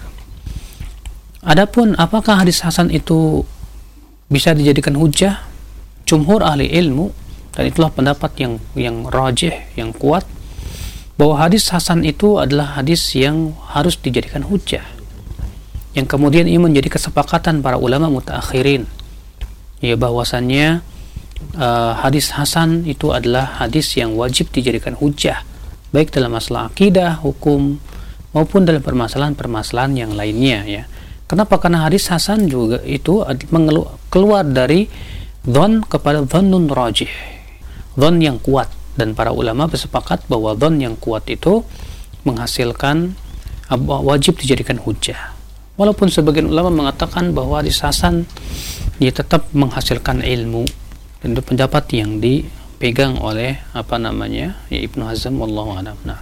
[SPEAKER 1] Adapun apakah hadis hasan itu bisa dijadikan hujjah? Jumhur ahli ilmu, dan itulah pendapat yang yang rajih, yang kuat, bahwa hadis hasan itu adalah hadis yang harus dijadikan hujjah, yang kemudian ini menjadi kesepakatan para ulama mutaakhirin, ya bahwasannya uh, hadis hasan itu adalah hadis yang wajib dijadikan hujjah, baik dalam masalah akidah, hukum, maupun dalam permasalahan-permasalahan yang lainnya. Ya, kenapa? Karena hadis hasan juga itu mengelu- keluar dari dhon kepada dhonnun rajih, dhon yang kuat, dan para ulama bersepakat bahwa dhon yang kuat itu menghasilkan wajib dijadikan hujjah. Walaupun sebagian ulama mengatakan bahwa hadis hasan dia tetap menghasilkan ilmu, dan itu pendapat yang dipegang oleh apa namanya ya Ibnu Hazm, wallahu a'lam. Nah,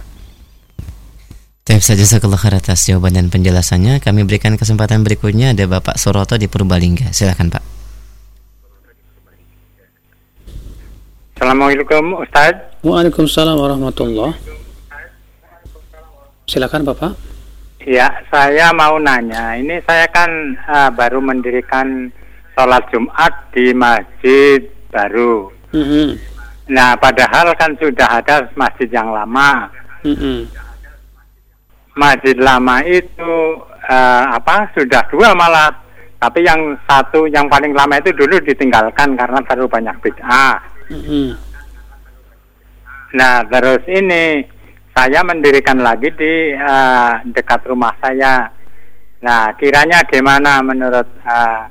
[SPEAKER 2] Baik, jazakallahu khair atas jawaban dan penjelasannya. Kami berikan kesempatan berikutnya, ada Bapak Suroto di Purbalingga. Silakan Pak.
[SPEAKER 3] Assalamualaikum Ustaz.
[SPEAKER 1] Waalaikumsalam warahmatullah. Silakan Bapak.
[SPEAKER 3] Ya, saya mau nanya. Ini saya kan uh, baru mendirikan sholat Jumat di masjid baru.
[SPEAKER 1] Mm-hmm.
[SPEAKER 3] Nah, padahal kan sudah ada masjid yang lama.
[SPEAKER 1] Mm-hmm.
[SPEAKER 3] Masjid lama itu uh, apa? Sudah dua malah. Tapi yang satu, yang paling lama itu dulu ditinggalkan karena terlalu banyak bid'ah.
[SPEAKER 1] Mm-hmm.
[SPEAKER 3] Nah, terus ini saya mendirikan lagi di uh, dekat rumah saya. Nah, kiranya gimana menurut uh,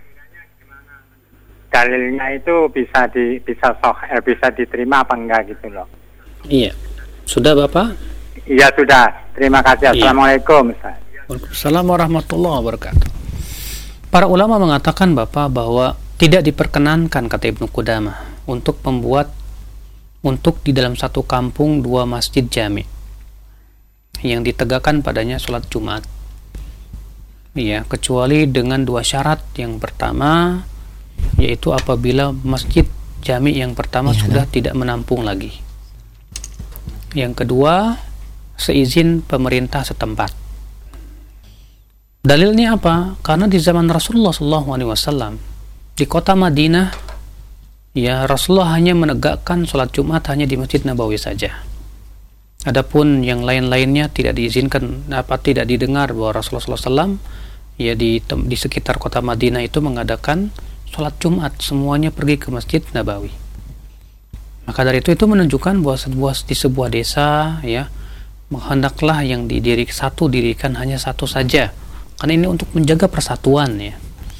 [SPEAKER 3] dalilnya itu bisa di bisa soh eh, bisa diterima apa enggak gitu loh?
[SPEAKER 1] Iya, sudah Bapak?
[SPEAKER 3] Iya sudah. Terima kasih. Assalamualaikum.
[SPEAKER 1] Iya. Waalaikumsalam warahmatullahi wabarakatuh. Para ulama mengatakan Bapak bahwa tidak diperkenankan, kata Ibnu Qudamah, untuk membuat untuk di dalam satu kampung dua masjid jami yang ditegakkan padanya sholat Jumat, ya, kecuali dengan dua syarat. Yang pertama yaitu apabila masjid jami yang pertama ya, sudah tidak menampung lagi. Yang kedua, seizin pemerintah setempat. Dalilnya apa? Karena di zaman Rasulullah shallallahu alaihi wasallam di kota Madinah, ya, Rasulullah hanya menegakkan sholat Jumat hanya di Masjid Nabawi saja. Adapun yang lain-lainnya tidak diizinkan, apa tidak didengar bahwa Rasulullah shallallahu alaihi wasallam ya di di sekitar kota Madinah itu mengadakan sholat Jumat. Semuanya pergi ke Masjid Nabawi. Maka dari itu itu menunjukkan bahwa sebuah di sebuah desa, ya, hendaklah yang didirik satu dirikan hanya satu saja. Karena ini untuk menjaga persatuan, ya.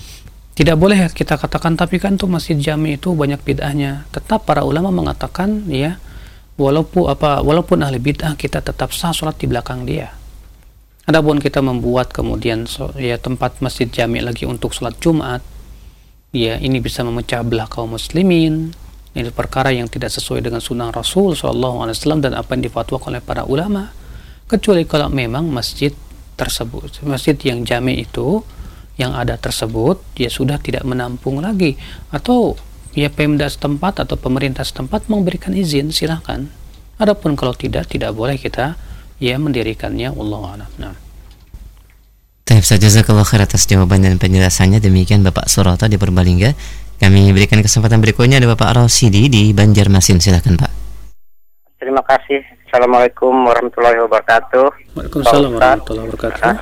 [SPEAKER 1] Tidak boleh kita katakan tapi kan tuh masjid jami itu banyak bid'ahnya. Tetap para ulama mengatakan ya, walaupun apa walaupun ahli bid'ah kita tetap sah sholat di belakang dia. Adapun kita membuat kemudian so, ya tempat masjid jami lagi untuk sholat Jumat, ya ini bisa memecah belah kaum muslimin. Ini perkara yang tidak sesuai dengan sunnah Rasul shallallahu alaihi wasallam dan apa yang difatwakan oleh para ulama. Kecuali kalau memang masjid tersebut, masjid yang jami itu yang ada tersebut ya sudah tidak menampung lagi, atau ya Pemda setempat atau pemerintah setempat memberikan izin, silahkan. Adapun kalau tidak, tidak boleh kita ya mendirikannya. Wallahu a'lam. Nah.
[SPEAKER 2] Baik, jazakallahu khair atas jawaban dan penjelasannya. Demikian Bapak Suroto di Purbalingga. Kami berikan kesempatan berikutnya ada Bapak Rosidi di Banjarmasin. Silakan Pak.
[SPEAKER 4] Terima kasih. Assalamualaikum warahmatullahi wabarakatuh.
[SPEAKER 1] Waalaikumsalam warahmatullahi wabarakatuh.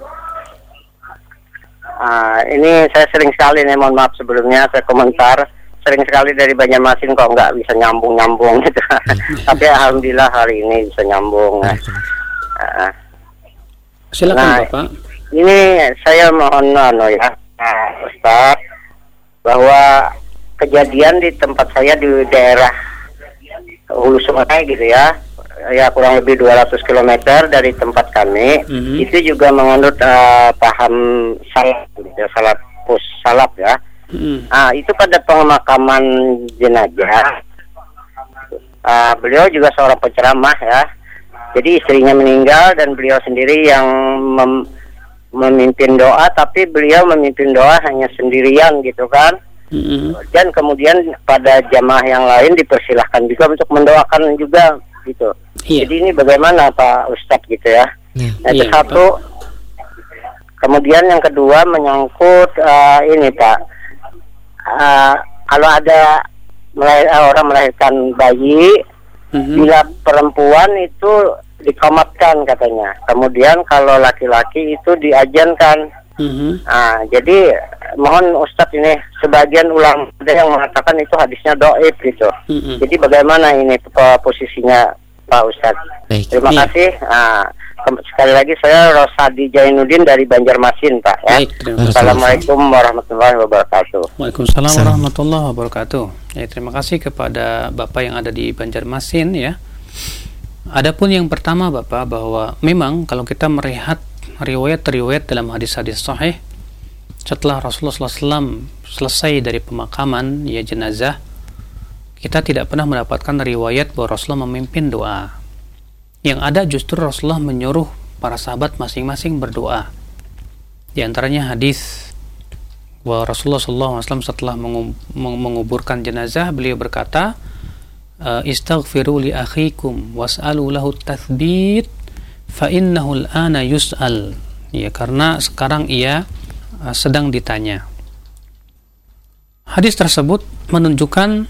[SPEAKER 4] Uh, ini saya sering sekali nih, mohon maaf sebelumnya saya komentar, sering sekali dari Banjarmasin kok nggak bisa nyambung-nyambung gitu. Tapi alhamdulillah hari ini bisa nyambung. Uh,
[SPEAKER 1] Silakan
[SPEAKER 4] nah,
[SPEAKER 1] Bapak.
[SPEAKER 4] Ini saya mohon anu ya, uh, Ustaz, bahwa kejadian di tempat saya di daerah Hulu Sungai gitu ya, ya kurang lebih dua ratus kilometer dari tempat kami, mm-hmm. itu juga menganut uh, paham salaf, ya, salafus salaf ya. Mm-hmm. Ah, itu pada pemakaman jenazah, uh, beliau juga seorang penceramah ya. Jadi istrinya meninggal dan beliau sendiri yang mem- memimpin doa, tapi beliau memimpin doa hanya sendirian gitu kan. Mm-hmm. Dan kemudian pada jamaah yang lain dipersilahkan juga untuk mendoakan juga gitu. Iya. Jadi ini bagaimana Pak Ustadz gitu ya? Iya. Nah, itu iya, satu. Pak. Kemudian yang kedua menyangkut uh, ini Pak. Uh, kalau ada melahir, orang melahirkan bayi, mm-hmm. bila perempuan itu dikomatkan katanya. Kemudian kalau laki-laki itu diajankan. Mm-hmm. Nah, jadi mohon Ustadz ini, sebagian ulama ada yang mengatakan itu hadisnya dhaif gitu. Mm-hmm. Jadi bagaimana ini posisinya Pak Ustadz? Baik. Terima iya. kasih. Nah, sekali lagi saya Rosadi Jainuddin dari Banjarmasin Pak ya. Baik, Assalamualaikum warahmatullahi wabarakatuh.
[SPEAKER 1] Waalaikumsalam warahmatullahi wabarakatuh. Ya, terima kasih kepada Bapak yang ada di Banjarmasin ya. Adapun yang pertama Bapak, bahwa memang kalau kita melihat riwayat-riwayat dalam hadis-hadis sahih, setelah Rasulullah shallallahu alaihi wasallam selesai dari pemakaman ya jenazah, kita tidak pernah mendapatkan riwayat bahwa Rasulullah memimpin doa. Yang ada justru Rasulullah menyuruh para sahabat masing-masing berdoa. Di antaranya hadis bahwa Rasulullah shallallahu alaihi wasallam setelah menguburkan jenazah, beliau berkata, istaghfiru li akhikum was'alu lahu tathbit fa innahu al-ana yus'al. Ya, karena sekarang ia uh, sedang ditanya. Hadis tersebut menunjukkan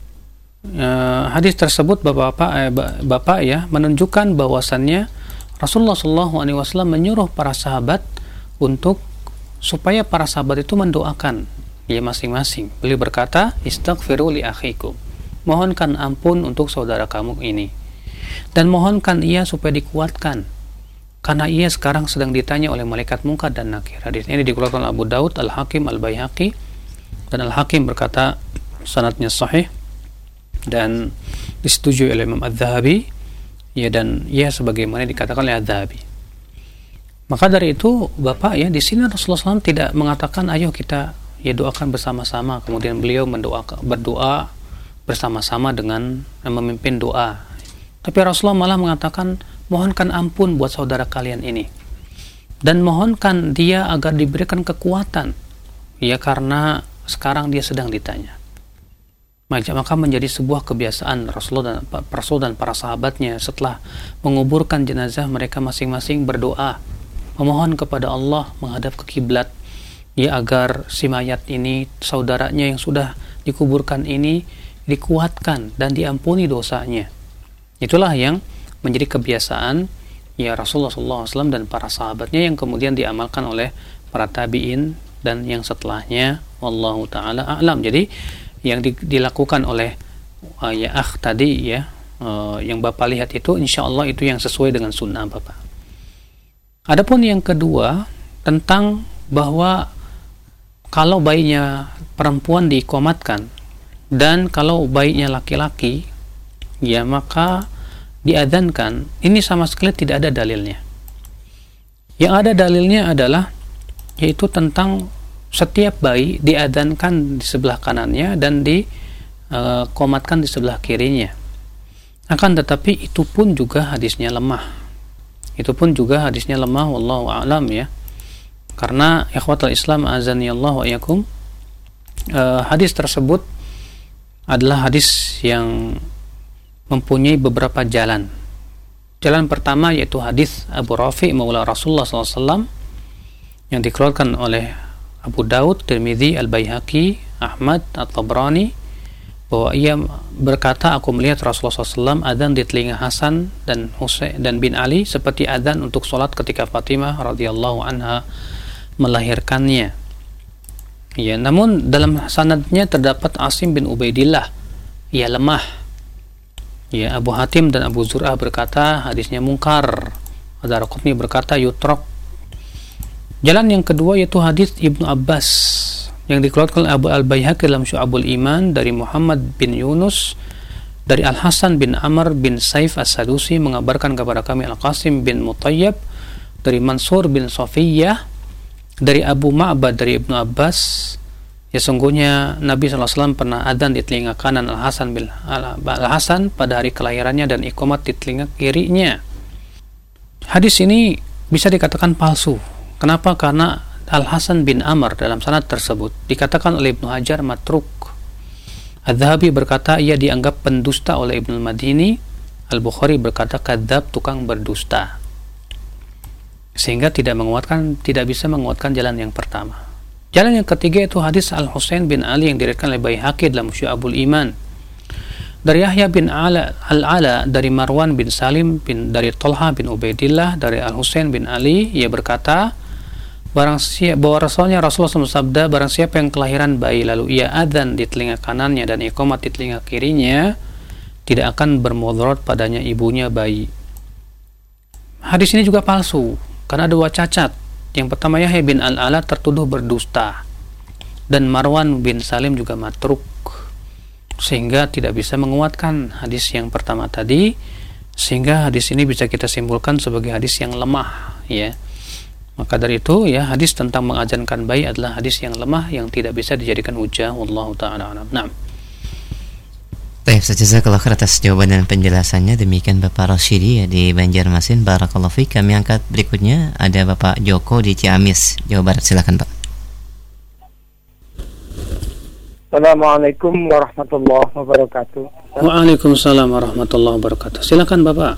[SPEAKER 1] uh, hadis tersebut Bapak-bapak eh, Bapak ya, menunjukkan bahwasannya Rasulullah shallallahu alaihi wasallam menyuruh para sahabat untuk supaya para sahabat itu mendoakan ya masing-masing. Beliau berkata, istaghfiru li akhikum. Mohonkan ampun untuk saudara kamu ini. Dan mohonkan ia supaya dikuatkan, karena ia sekarang sedang ditanya oleh malaikat Munkar dan Nakir. Hadis ini dikeluarkan oleh Abu Daud, Al-Hakim, Al-Baihaqi, dan Al-Hakim berkata sanadnya sahih dan disetujui oleh Imam Adz-Dzahabi ya, dan ia sebagaimana dikatakan oleh Adz-Dzahabi. Maka dari itu Bapak ya, di sini Rasulullah shallallahu alaihi wasallam tidak mengatakan ayo kita ya doakan bersama-sama, kemudian beliau mendoakan berdoa bersama-sama dengan memimpin doa. Tapi Rasulullah malah mengatakan, mohonkan ampun buat saudara kalian ini, dan mohonkan dia agar diberikan kekuatan ya, karena sekarang dia sedang ditanya. Maka menjadi sebuah kebiasaan Rasulullah dan Rasul dan para sahabatnya setelah menguburkan jenazah, mereka masing-masing berdoa memohon kepada Allah menghadap ke kiblat ya, agar si mayat ini, saudaranya yang sudah dikuburkan ini, dikuatkan dan diampuni dosanya. Itulah yang menjadi kebiasaan ya Rasulullah shallallahu alaihi wasallam dan para sahabatnya, yang kemudian diamalkan oleh para tabi'in dan yang setelahnya. Wallahu ta'ala a'lam. Jadi yang di, dilakukan oleh uh, ya akh tadi ya, uh, yang Bapak lihat itu insya Allah itu yang sesuai dengan sunnah Bapak. Adapun yang kedua tentang bahwa kalau bayinya perempuan diikomatkan dan kalau bayinya laki-laki, ya maka diadzankan. Ini sama sekali tidak ada dalilnya. Yang ada dalilnya adalah yaitu tentang setiap bayi diadzankan di sebelah kanannya dan dikomatkan di sebelah kirinya. Akan tetapi itu pun juga hadisnya lemah. Itu pun juga hadisnya lemah, wallahu a'lam ya. Karena ikhwatul Islam azanillahu wa iyyakum, uh, hadis tersebut adalah hadis yang mempunyai beberapa jalan. Jalan pertama yaitu hadis Abu Rafi maula Rasulullah sallallahu alaihi wasallam yang dikeluarkan oleh Abu Daud, Tirmidzi, Al-Baihaqi, Ahmad, At-Tabrani, bahwa ia berkata, aku melihat Rasulullah sallallahu alaihi wasallam adzan di telinga Hasan dan Husain dan bin Ali seperti adzan untuk sholat ketika Fatimah radhiyallahu anha melahirkannya. Ya, namun dalam sanadnya terdapat Asim bin Ubaidillah, ia lemah. Ya, Abu Hatim dan Abu Zur'ah berkata hadisnya mungkar. Ad-Darqutni berkata yutrok. Jalan yang kedua yaitu hadis Ibnu Abbas yang dikeluarkan oleh Abu Al-Baihaqi dalam Syu'abul Iman dari Muhammad bin Yunus dari Al-Hasan bin Amr bin Saif As-Sadusi mengabarkan kepada kami Al-Qasim bin Mutayyab dari Mansur bin Safiyah dari Abu Ma'bad dari Ibnu Abbas, ya sungguhnya Nabi shallallahu alaihi wasallam pernah adzan di telinga kanan Al-Hasan bin Al-Hasan pada hari kelahirannya dan iqamat di telinga kirinya. Hadis ini bisa dikatakan palsu. Kenapa? Karena Al-Hasan bin Amr dalam sanad tersebut dikatakan oleh Ibnu Hajar matruk. Adz-Dzahabi berkata ia dianggap pendusta oleh Ibnu Madini. Al-Bukhari berkata kadzab, tukang berdusta. Sehingga tidak menguatkan, tidak bisa menguatkan jalan yang pertama. Jalan yang ketiga itu hadis Al-Husain bin Ali yang diriwayatkan oleh Baihaqi dalam Syu'abul Iman. Dari Yahya bin Ala, Al-Ala dari Marwan bin Salim bin dari Tolha bin Ubaidillah dari Al-Husain bin Ali, ia berkata barang siapa bahwa Rasulnya Rasulullah shallallahu alaihi wasallam sabda, barang siapa yang kelahiran bayi lalu ia adzan di telinga kanannya dan iqamat di telinga kirinya, tidak akan bermudarat padanya ibunya bayi. Hadis ini juga palsu karena ada dua cacat. Yang pertama, Yahya bin Al-Ala tertuduh berdusta dan Marwan bin Salim juga matruk, sehingga tidak bisa menguatkan hadis yang pertama tadi, sehingga hadis ini bisa kita simpulkan sebagai hadis yang lemah ya. Maka dari itu ya, hadis tentang mengadzankan bayi adalah hadis yang lemah yang tidak bisa dijadikan hujjah. Wallahu ta'ala a'lam. Naam.
[SPEAKER 2] Baik, jazakallahu khair atas jawaban dan penjelasannya. Demikian Bapak Rosyidi ya di Banjarmasin. Barakallahu fiik. Kami angkat berikutnya ada Bapak Joko di Ciamis, Jawa Barat. Silakan Pak.
[SPEAKER 5] Assalamualaikum warahmatullahi wabarakatuh.
[SPEAKER 1] Waalaikumsalam warahmatullahi wabarakatuh. Silakan Bapak.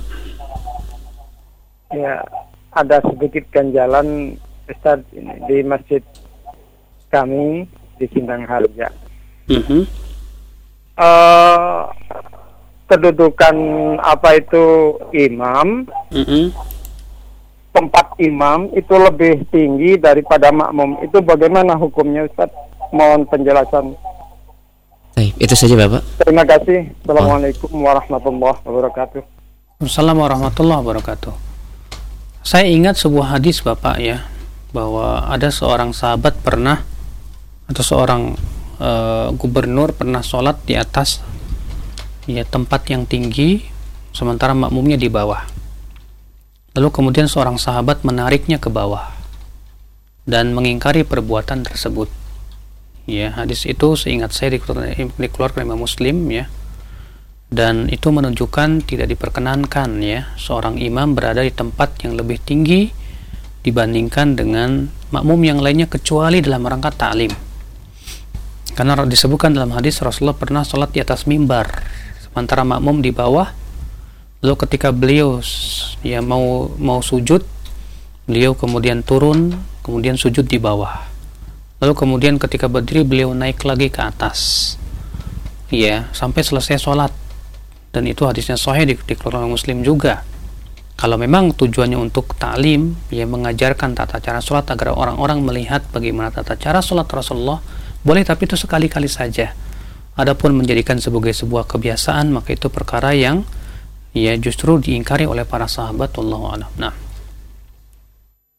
[SPEAKER 5] Ya, ada sedikit ganjalan Ustaz di masjid kami di Sindang Harja.
[SPEAKER 1] Mm-hmm.
[SPEAKER 5] Uh, kedudukan apa itu imam,
[SPEAKER 1] mm-hmm.
[SPEAKER 5] tempat imam itu lebih tinggi daripada makmum. Itu bagaimana hukumnya Ustaz? Mohon penjelasan.
[SPEAKER 2] Baik, itu saja Bapak.
[SPEAKER 5] Terima kasih. Assalamualaikum warahmatullahi wabarakatuh.
[SPEAKER 1] Assalamualaikum warahmatullahi wabarakatuh. Saya ingat sebuah hadis Bapak ya, bahwa ada seorang sahabat pernah atau seorang Uh, gubernur pernah sholat di atas ya tempat yang tinggi sementara makmumnya di bawah. Lalu kemudian seorang sahabat menariknya ke bawah dan mengingkari perbuatan tersebut. Ya, hadis itu seingat saya dikeluarkan oleh Imam Muslim ya. Dan itu menunjukkan tidak diperkenankan ya seorang imam berada di tempat yang lebih tinggi dibandingkan dengan makmum yang lainnya kecuali dalam rangka ta'lim. Karena disebutkan dalam hadis Rasulullah pernah sholat di atas mimbar sementara makmum di bawah. Lalu ketika beliau ya mau mau sujud, beliau kemudian turun, kemudian sujud di bawah. Lalu kemudian ketika berdiri beliau naik lagi ke atas. Ya, sampai selesai sholat. Dan itu hadisnya sahih dikeluarkan oleh Muslim juga. Kalau memang tujuannya untuk ta'lim, ya mengajarkan tata cara sholat agar orang-orang melihat bagaimana tata cara sholat Rasulullah, boleh, tapi itu sekali-kali saja. Adapun menjadikan sebagai sebuah kebiasaan, maka itu perkara yang ya justru diingkari oleh para sahabat. Wallahu a'lam. Nah.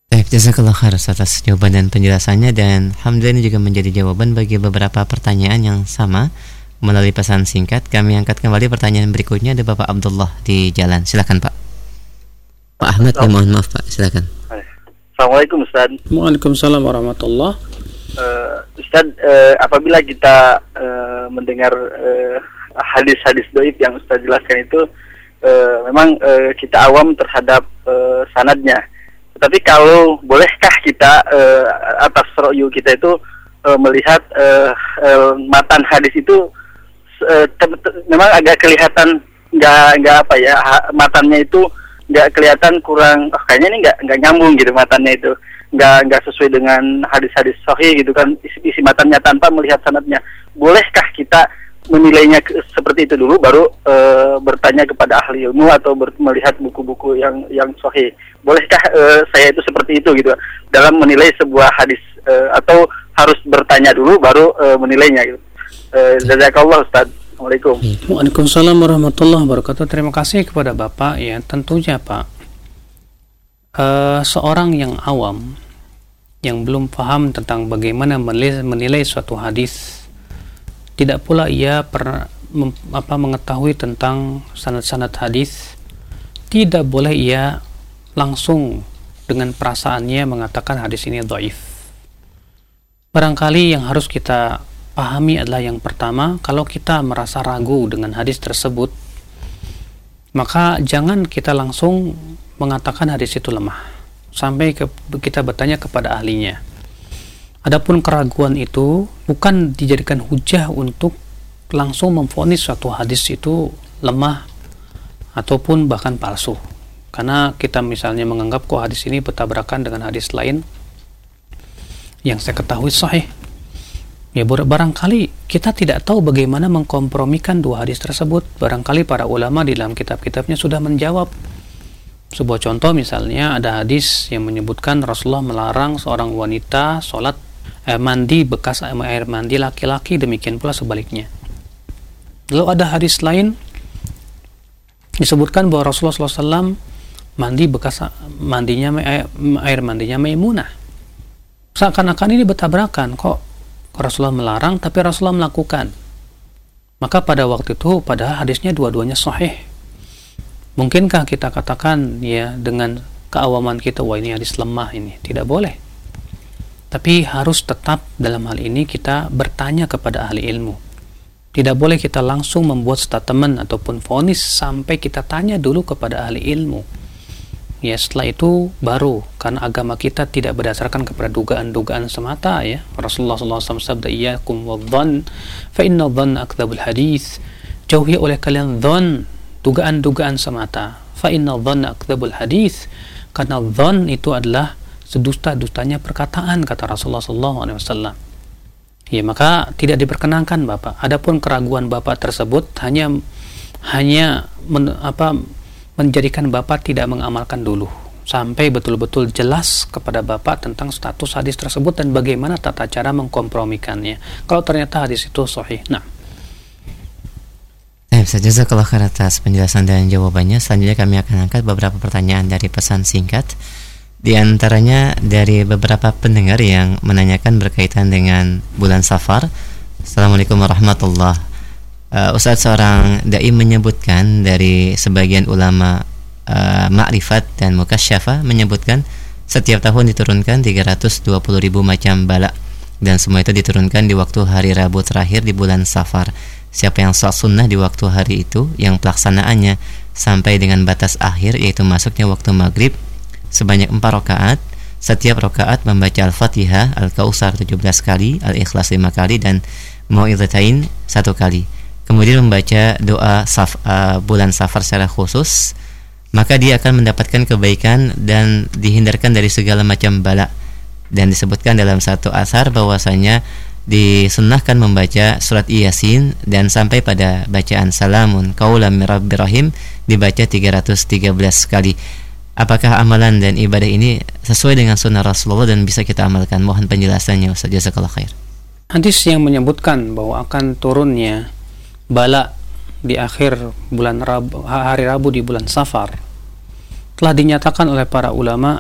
[SPEAKER 2] Baik, jazakallah khair atas jawaban dan penjelasannya, dan alhamdulillah ini juga menjadi jawaban bagi beberapa pertanyaan yang sama melalui pesan singkat. Kami angkat kembali pertanyaan berikutnya, ada Bapak Abdullah di jalan. Silakan Pak. Pak Ahmad, ya, mohon maaf Pak, silakan.
[SPEAKER 6] Assalamualaikum Ustaz.
[SPEAKER 1] Waalaikumsalam warahmatullah.
[SPEAKER 6] Uh, Ustaz, uh, apabila kita uh, mendengar uh, hadis-hadis dhaif yang Ustaz jelaskan itu, uh, memang uh, kita awam terhadap uh, sanadnya. Tapi kalau bolehkah kita uh, atas ro'yu kita itu uh, melihat uh, uh, matan hadis itu uh, te- te- memang agak kelihatan nggak nggak apa ya ha- matannya itu nggak kelihatan kurang, oh, kayaknya ini nggak nggak nyambung gitu matannya itu, nggak nggak sesuai dengan hadis-hadis sahih gitu kan, isi, isi matannya tanpa melihat sanadnya. Bolehkah kita menilainya ke, seperti itu dulu baru e, bertanya kepada ahli ilmu atau ber, melihat buku-buku yang yang sahih? Bolehkah e, saya itu seperti itu gitu dalam menilai sebuah hadis, e, atau harus bertanya dulu baru e, menilainya gitu? Jazakallah Ustaz. Assalamualaikum.
[SPEAKER 1] Waalaikumsalam warahmatullahi wabarakatuh. Terima kasih kepada Bapak. Ya, tentunya Pak, e, seorang yang awam yang belum paham tentang bagaimana menilai, menilai suatu hadis, tidak pula ia pernah mem, apa, mengetahui tentang sanad-sanad hadis, tidak boleh ia langsung dengan perasaannya mengatakan hadis ini dhaif. Barangkali yang harus kita pahami adalah yang pertama, kalau kita merasa ragu dengan hadis tersebut, maka jangan kita langsung mengatakan hadis itu lemah sampai ke, kita bertanya kepada ahlinya. Adapun keraguan itu bukan dijadikan hujah untuk langsung memvonis suatu hadis itu lemah ataupun bahkan palsu. Karena kita misalnya menganggap kok hadis ini bertabrakan dengan hadis lain yang saya ketahui sahih. Ya, barangkali kita tidak tahu bagaimana mengkompromikan dua hadis tersebut. Barangkali para ulama di dalam kitab-kitabnya sudah menjawab. Sebuah contoh misalnya ada hadis yang menyebutkan Rasulullah melarang seorang wanita sholat eh, mandi bekas air mandi laki-laki, demikian pula sebaliknya. Lalu ada hadis lain disebutkan bahwa Rasulullah shallallahu alaihi wasallam mandi bekas mandinya air mandinya Maimunah. Seakan-akan ini bertabrakan, kok Rasulullah melarang tapi Rasulullah melakukan. Maka pada waktu itu padahal hadisnya dua-duanya sahih. Mungkinkah kita katakan ya dengan keawaman kita, wah ini hadis lemah ini? Tidak boleh. Tapi harus tetap dalam hal ini kita bertanya kepada ahli ilmu. Tidak boleh kita langsung membuat statement ataupun vonis sampai kita tanya dulu kepada ahli ilmu. Ya, setelah itu baru, karena agama kita tidak berdasarkan kepada dugaan-dugaan semata ya. Rasulullah shallallahu alaihi wasallam sabda, iyyakum wadh-dhann fa inna dhanna akdzabul hadits. Jauhi oleh kalian dhann, dugaan-dugaan semata. Fa inna dhanna akdzabul hadits. Karena dhann itu adalah sedusta-dustanya perkataan, kata Rasulullah shallallahu alaihi wasallam. Ya, maka tidak diperkenankan Bapak. Adapun keraguan Bapak tersebut hanya hanya men, apa menjadikan Bapak tidak mengamalkan dulu sampai betul-betul jelas kepada Bapak tentang status hadis tersebut dan bagaimana tata cara mengkompromikannya. Kalau ternyata hadis itu sahih. Nah,
[SPEAKER 2] eh, jazakallah khair atas penjelasan dan jawabannya. Selanjutnya kami akan angkat beberapa pertanyaan dari pesan singkat. Di antaranya dari beberapa pendengar yang menanyakan berkaitan dengan bulan Safar. Assalamualaikum warahmatullahi wabarakatuh. Uh, Ustaz, seorang dai menyebutkan dari sebagian ulama uh, ma'rifat dan mukasyafah menyebutkan setiap tahun diturunkan tiga ratus dua puluh ribu macam bala, dan semua itu diturunkan di waktu hari Rabu terakhir di bulan Safar. Siapa yang sholat sunnah di waktu hari itu, yang pelaksanaannya sampai dengan batas akhir yaitu masuknya waktu maghrib sebanyak empat rakaat, setiap rakaat membaca Al-Fatihah, Al-Kautsar tujuh belas kali, Al-Ikhlas lima kali, dan Mau'izatain satu kali. Kemudian membaca doa saf, uh, bulan Safar secara khusus, maka dia akan mendapatkan kebaikan dan dihindarkan dari segala macam bala. Dan disebutkan dalam satu asar bahwasanya disunnahkan membaca surat Yasin dan sampai pada bacaan Salamun Qaulam min Rabbir Rahim dibaca tiga ratus tiga belas kali. Apakah amalan dan ibadah ini sesuai dengan sunnah Rasulullah dan bisa kita amalkan? Mohon penjelasannya Ustaz, jazakallahu khair.
[SPEAKER 1] Hadis yang menyebutkan bahwa akan turunnya bala di akhir bulan Rabu, hari Rabu di bulan Safar telah dinyatakan oleh para ulama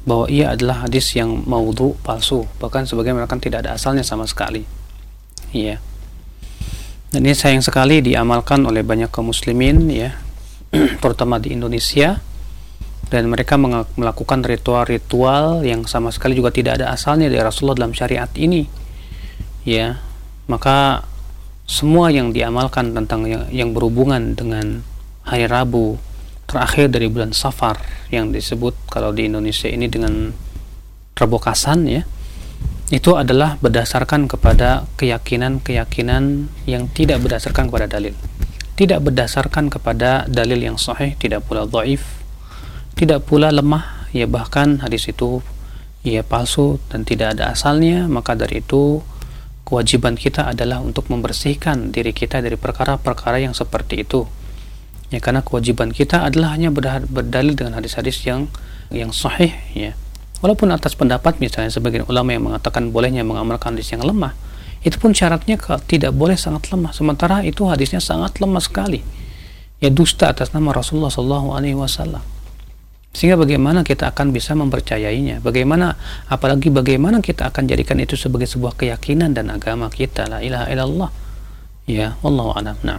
[SPEAKER 1] bahwa ia adalah hadis yang maudhu, palsu, bahkan sebagian mengatakan tidak ada asalnya sama sekali. Iya. Dan ini sayang sekali diamalkan oleh banyak kaum muslimin, ya, terutama di Indonesia, dan mereka melakukan ritual-ritual yang sama sekali juga tidak ada asalnya dari Rasulullah dalam syariat ini. Ya, maka semua yang diamalkan tentang yang, yang berhubungan dengan hari Rabu terakhir dari bulan Safar, yang disebut kalau di Indonesia ini dengan Rabu Kasan, ya, itu adalah berdasarkan kepada keyakinan-keyakinan yang tidak berdasarkan kepada dalil, tidak berdasarkan kepada dalil yang sahih, tidak pula dhaif, tidak pula lemah, ya, bahkan hadis itu ya palsu dan tidak ada asalnya. Maka dari itu kewajiban kita adalah untuk membersihkan diri kita dari perkara-perkara yang seperti itu, ya, karena kewajiban kita adalah hanya berdalil dengan hadis-hadis yang yang sahih, ya. Walaupun atas pendapat misalnya sebagian ulama yang mengatakan bolehnya mengamalkan hadis yang lemah, itu pun syaratnya tidak boleh sangat lemah, sementara itu hadisnya sangat lemah sekali, ya, dusta atas nama Rasulullah shallallahu alaihi wasallam. Sehingga bagaimana kita akan bisa mempercayainya? Bagaimana, apalagi bagaimana kita akan jadikan itu sebagai sebuah keyakinan dan agama kita? La ilaha illallah. Ya, wallahu a'lam. Nah.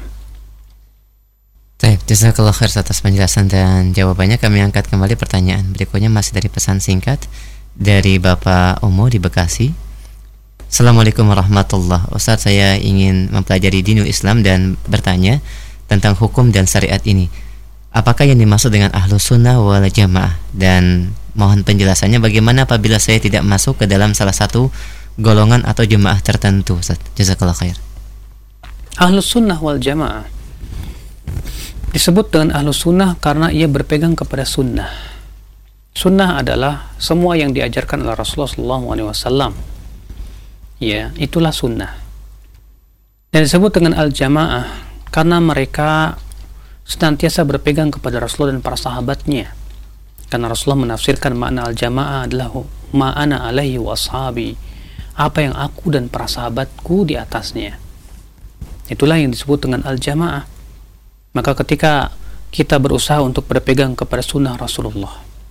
[SPEAKER 2] Baik, jazakallah khair atas penjelasan dan jawabannya. Kami angkat kembali pertanyaan berikutnya, masih dari pesan singkat dari Bapak Omo di Bekasi. Assalamualaikum warahmatullahi wabarakatuh. Ustaz, saya ingin mempelajari dinul Islam dan bertanya tentang hukum dan syariat ini. Apakah yang dimaksud dengan ahlu sunnah wal jamaah, dan mohon penjelasannya bagaimana apabila saya tidak masuk ke dalam salah satu golongan atau jemaah tertentu, Ustaz? Jazakallah khair.
[SPEAKER 1] Ahlu sunnah wal jamaah disebut dengan ahlu sunnah karena ia berpegang kepada sunnah. Sunnah adalah semua yang diajarkan oleh Rasulullah shallallahu alaihi wasallam, ya, itulah sunnah. Dan disebut dengan al jamaah karena mereka senantiasa berpegang kepada Rasulullah dan para sahabatnya. Karena Rasulullah menafsirkan makna al-jamaah adalah ma'ana alaihi wa ashabi, apa yang aku dan para sahabatku di atasnya. Itulah yang disebut dengan al-jamaah. Maka ketika kita berusaha untuk berpegang kepada sunnah Rasulullah,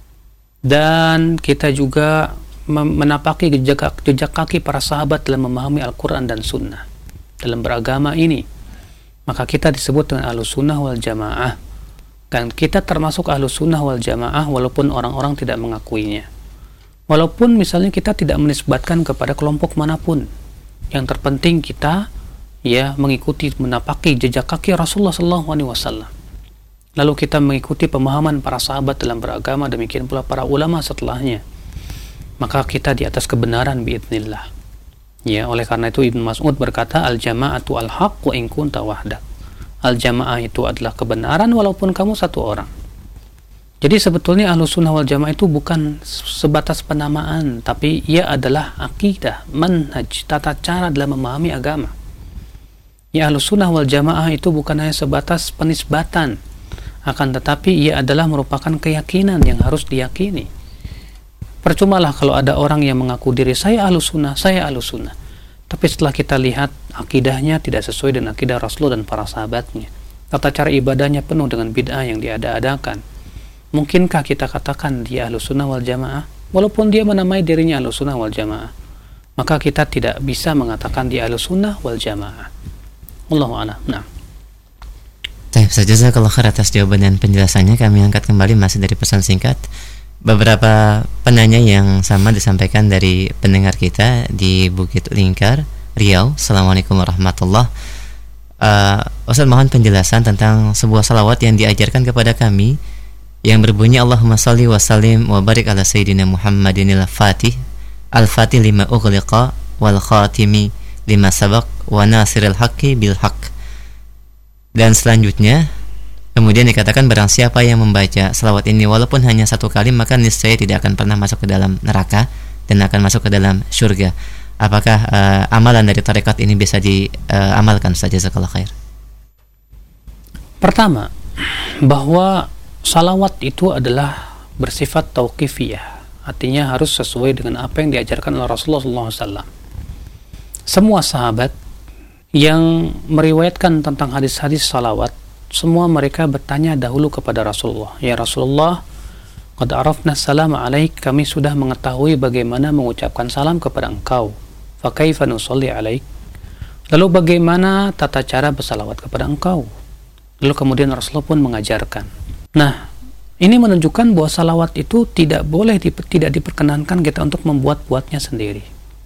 [SPEAKER 1] dan kita juga menapaki jejak, jejak kaki para sahabat dalam memahami Al-Quran dan sunnah dalam beragama ini, maka kita disebut dengan ahlus sunnah wal jamaah. Dan kita termasuk ahlus sunnah wal jamaah walaupun orang-orang tidak mengakuinya. Walaupun misalnya kita tidak menisbatkan kepada kelompok manapun. Yang terpenting kita, ya, mengikuti, menapaki jejak kaki Rasulullah shallallahu alaihi wasallam. Lalu kita mengikuti pemahaman para sahabat dalam beragama, demikian pula para ulama setelahnya. Maka kita di atas kebenaran biidznillah. Ya, oleh karena itu Ibnu Mas'ud berkata, al-jama'atu al-haq wa in kunta wahdak. Al-jamaah itu adalah kebenaran walaupun kamu satu orang. Jadi sebetulnya Ahlus Sunnah wal Jamaah itu bukan sebatas penamaan, tapi ia adalah akidah, manhaj, tata cara dalam memahami agama. Ya, Ahlus Sunnah wal Jamaah itu bukan hanya sebatas penisbatan, akan tetapi ia adalah merupakan keyakinan yang harus diyakini. Percumalah kalau ada orang yang mengaku diri saya Ahlus Sunnah, saya Ahlus Sunnah, tapi setelah kita lihat akidahnya tidak sesuai dengan akidah Rasulullah dan para sahabatnya, tata cara ibadahnya penuh dengan bid'ah yang diada-adakan. Mungkinkah kita katakan dia Ahlus Sunnah wal Jamaah walaupun dia menamai dirinya Ahlus Sunnah wal Jamaah? Maka kita tidak bisa mengatakan dia Ahlus Sunnah wal Jamaah. Wallahu a'lam. Nah.
[SPEAKER 2] Baik, jazakallahu khair atas jawaban dan penjelasannya. Kami angkat kembali masih dari pesan singkat. Beberapa penanya yang sama disampaikan dari pendengar kita di Bukit Lingkar, Riau. Assalamualaikum warahmatullahi wabarakatuh. uh, Ustaz, mohon penjelasan tentang sebuah salawat yang diajarkan kepada kami yang berbunyi Allahumma salli wa sallim wa barik ala sayyidina Muhammadin al-Fatih al-Fatih lima ughliqa wal khatimi lima sabaq wa nasiril haqqi bil haqq. Dan selanjutnya kemudian dikatakan barang siapa yang membaca salawat ini walaupun hanya satu kali maka niscaya tidak akan pernah masuk ke dalam neraka dan akan masuk ke dalam surga. Apakah uh, amalan dari tarekat ini bisa diamalkan? Uh, saja jazakallahu khair.
[SPEAKER 1] Pertama, bahwa salawat itu adalah bersifat tauqifiyah, artinya harus sesuai dengan apa yang diajarkan oleh Rasulullah shallallahu alaihi wasallam. Semua sahabat yang meriwayatkan tentang hadis-hadis salawat, semua mereka bertanya dahulu kepada Rasulullah, ya Rasulullah, Qad arafna salama alaik, kami sudah mengetahui bagaimana mengucapkan salam kepada engkau. Fa kaifa nusalli alaik? Lalu bagaimana tata cara bersalawat kepada engkau? Lalu kemudian Rasulullah pun mengajarkan. Nah, ini menunjukkan bahwa salawat itu tidak boleh di, tidak diperkenankan kita untuk membuat-buatnya sendiri.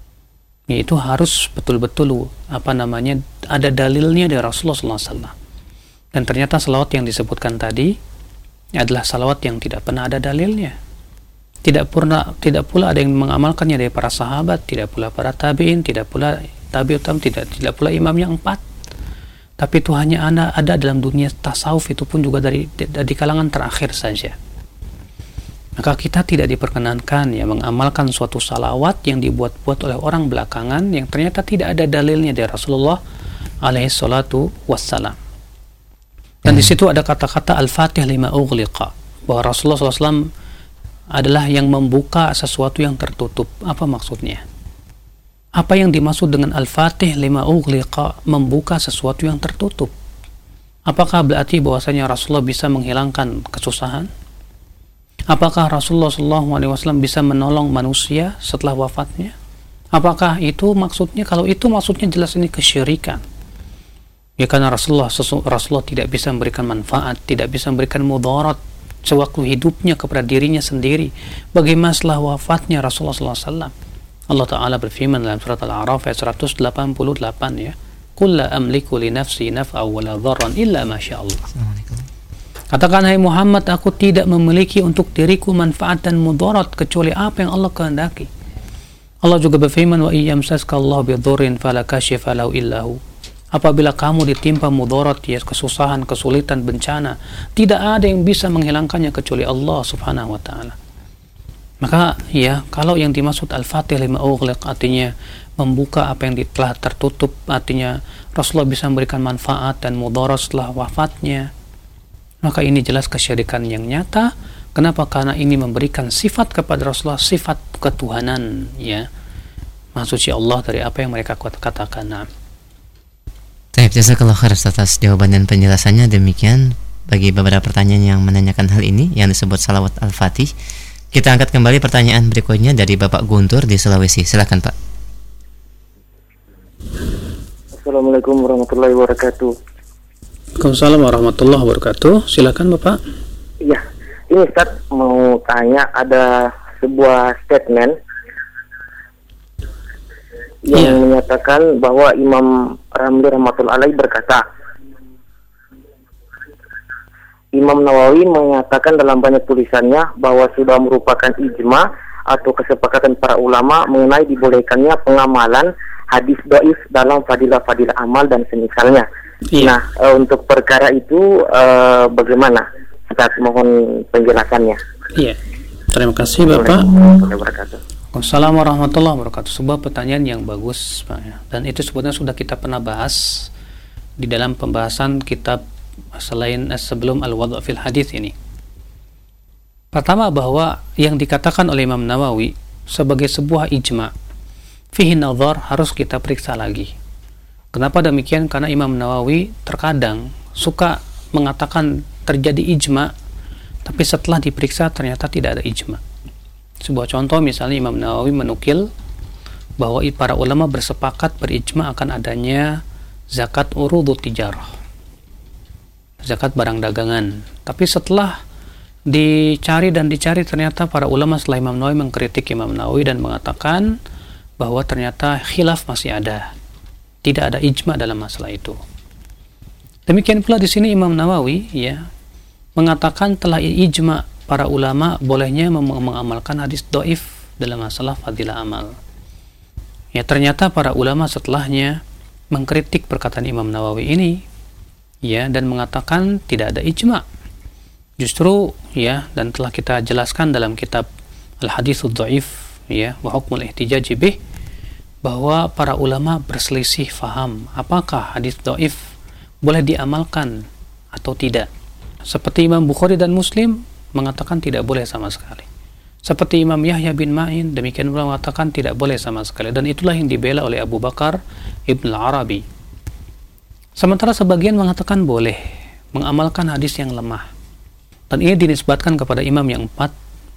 [SPEAKER 1] Itu harus betul-betul apa namanya ada dalilnya dari Rasulullah sallallahu alaihi wasallam. Dan ternyata salawat yang disebutkan tadi adalah salawat yang tidak pernah ada dalilnya. Tidak pernah, tidak pula ada yang mengamalkannya dari para sahabat, tidak pula para tabi'in, tidak pula tabi'ut tabi'in, tidak tidak pula imam yang empat. Tapi itu hanya ada, ada dalam dunia tasawuf, itu pun juga dari dari kalangan terakhir saja. Maka kita tidak diperkenankan ya mengamalkan suatu salawat yang dibuat-buat oleh orang belakangan yang ternyata tidak ada dalilnya dari Rasulullah alaihi salatu wassalam. Dan hmm. di situ ada kata-kata Al-Fatih lima ughliqa, bahwa Rasulullah shallallahu alaihi wasallam adalah yang membuka sesuatu yang tertutup. Apa maksudnya? Apa yang dimaksud dengan Al-Fatih lima ughliqa, membuka sesuatu yang tertutup? Apakah berarti bahwasanya Rasulullah bisa menghilangkan kesusahan? Apakah Rasulullah shallallahu alaihi wasallam bisa menolong manusia setelah wafatnya? Apakah itu maksudnya? Kalau itu maksudnya jelas ini kesyirikan. Ya, karena Rasulullah Rasulullah tidak bisa memberikan manfaat, tidak bisa memberikan mudarat sewaktu hidupnya kepada dirinya sendiri. Bagaimana setelah wafatnya Rasulullah sallallahu alaihi wasallam? Allah Ta'ala berfirman dalam surat Al-A'raf ayat seratus delapan puluh delapan ya. Qul la amliku li nafsi naf'a wa la dharran illa ma syaa Allah. Katakan, hai Muhammad, aku tidak memiliki untuk diriku manfaat dan mudarat kecuali apa yang Allah kehendaki. Allah juga berfirman, wa iyyamsaska Allah bi dhurrin fala kashifa lahu illa hu. Apabila kamu ditimpa mudarat, ya kesusahan, kesulitan, bencana, tidak ada yang bisa menghilangkannya kecuali Allah Subhanahu wa taala. Maka ya, kalau yang dimaksud Al-Fatih lima ughliq artinya membuka apa yang telah tertutup, artinya Rasulullah bisa memberikan manfaat dan mudarat setelah wafatnya, maka ini jelas kesyirikan yang nyata. Kenapa? Karena ini memberikan sifat kepada Rasulullah, sifat ketuhanan, ya, maksudnya Allah dari apa yang mereka katakan. Nah,
[SPEAKER 2] Baik, jazakallahu khair atas jawaban dan penjelasannya. Demikian bagi beberapa pertanyaan yang menanyakan hal ini yang disebut salawat Al-Fatih. Kita angkat kembali pertanyaan berikutnya dari Bapak Guntur di Sulawesi. Silakan, Pak.
[SPEAKER 7] Assalamualaikum warahmatullahi wabarakatuh.
[SPEAKER 1] Waalaikumsalam warahmatullahi wabarakatuh. Silakan, Bapak.
[SPEAKER 7] Iya, ini Ustaz mau tanya, ada sebuah statement yang yeah. menyatakan bahwa Imam Ramli rahmatullahi alaih berkata, Imam Nawawi menyatakan dalam banyak tulisannya bahwa sudah merupakan ijma atau kesepakatan para ulama mengenai dibolehkannya pengamalan hadis dhaif dalam fadilah-fadilah amal dan semisalnya. Yeah. Nah, e, untuk perkara itu e, bagaimana? Ustaz, mohon penjelasannya.
[SPEAKER 1] Iya. Yeah. Terima kasih, Bapak. Assalamualaikum warahmatullahi wabarakatuh. Sebuah pertanyaan yang bagus, Pak, ya. Dan itu sebetulnya sudah kita pernah bahas di dalam pembahasan kitab selain sebelum Al-Wadhu' fil Hadits ini. Pertama, bahwa yang dikatakan oleh Imam Nawawi sebagai sebuah ijma fihi nazar harus kita periksa lagi. Kenapa demikian? Karena Imam Nawawi terkadang suka mengatakan terjadi ijma, tapi setelah diperiksa ternyata tidak ada ijma. Sebuah contoh, misalnya Imam Nawawi menukil bahwa para ulama bersepakat berijma akan adanya zakat urudut tijarah, zakat barang dagangan. Tapi setelah dicari dan dicari, ternyata para ulama setelah Imam Nawawi mengkritik Imam Nawawi dan mengatakan bahwa ternyata khilaf masih ada, tidak ada ijma dalam masalah itu. Demikian pula di sini Imam Nawawi ya mengatakan telah ijma para ulama bolehnya mengamalkan hadis dhaif dalam masalah fadilah amal. Ya, ternyata para ulama setelahnya mengkritik perkataan Imam Nawawi ini ya dan mengatakan tidak ada ijma. Justru ya, dan telah kita jelaskan dalam kitab Al-Hadits Dhaif ya wa Hukmul Ihtijaj bih, bahwa para ulama berselisih faham apakah hadis dhaif boleh diamalkan atau tidak. Seperti Imam Bukhari dan Muslim mengatakan tidak boleh sama sekali. Seperti Imam Yahya bin Ma'in, demikian pula mengatakan tidak boleh sama sekali. Dan itulah yang dibela oleh Abu Bakar Ibn al-Arabi. Sementara sebagian mengatakan boleh mengamalkan hadis yang lemah. Dan ini dinisbatkan kepada imam yang empat,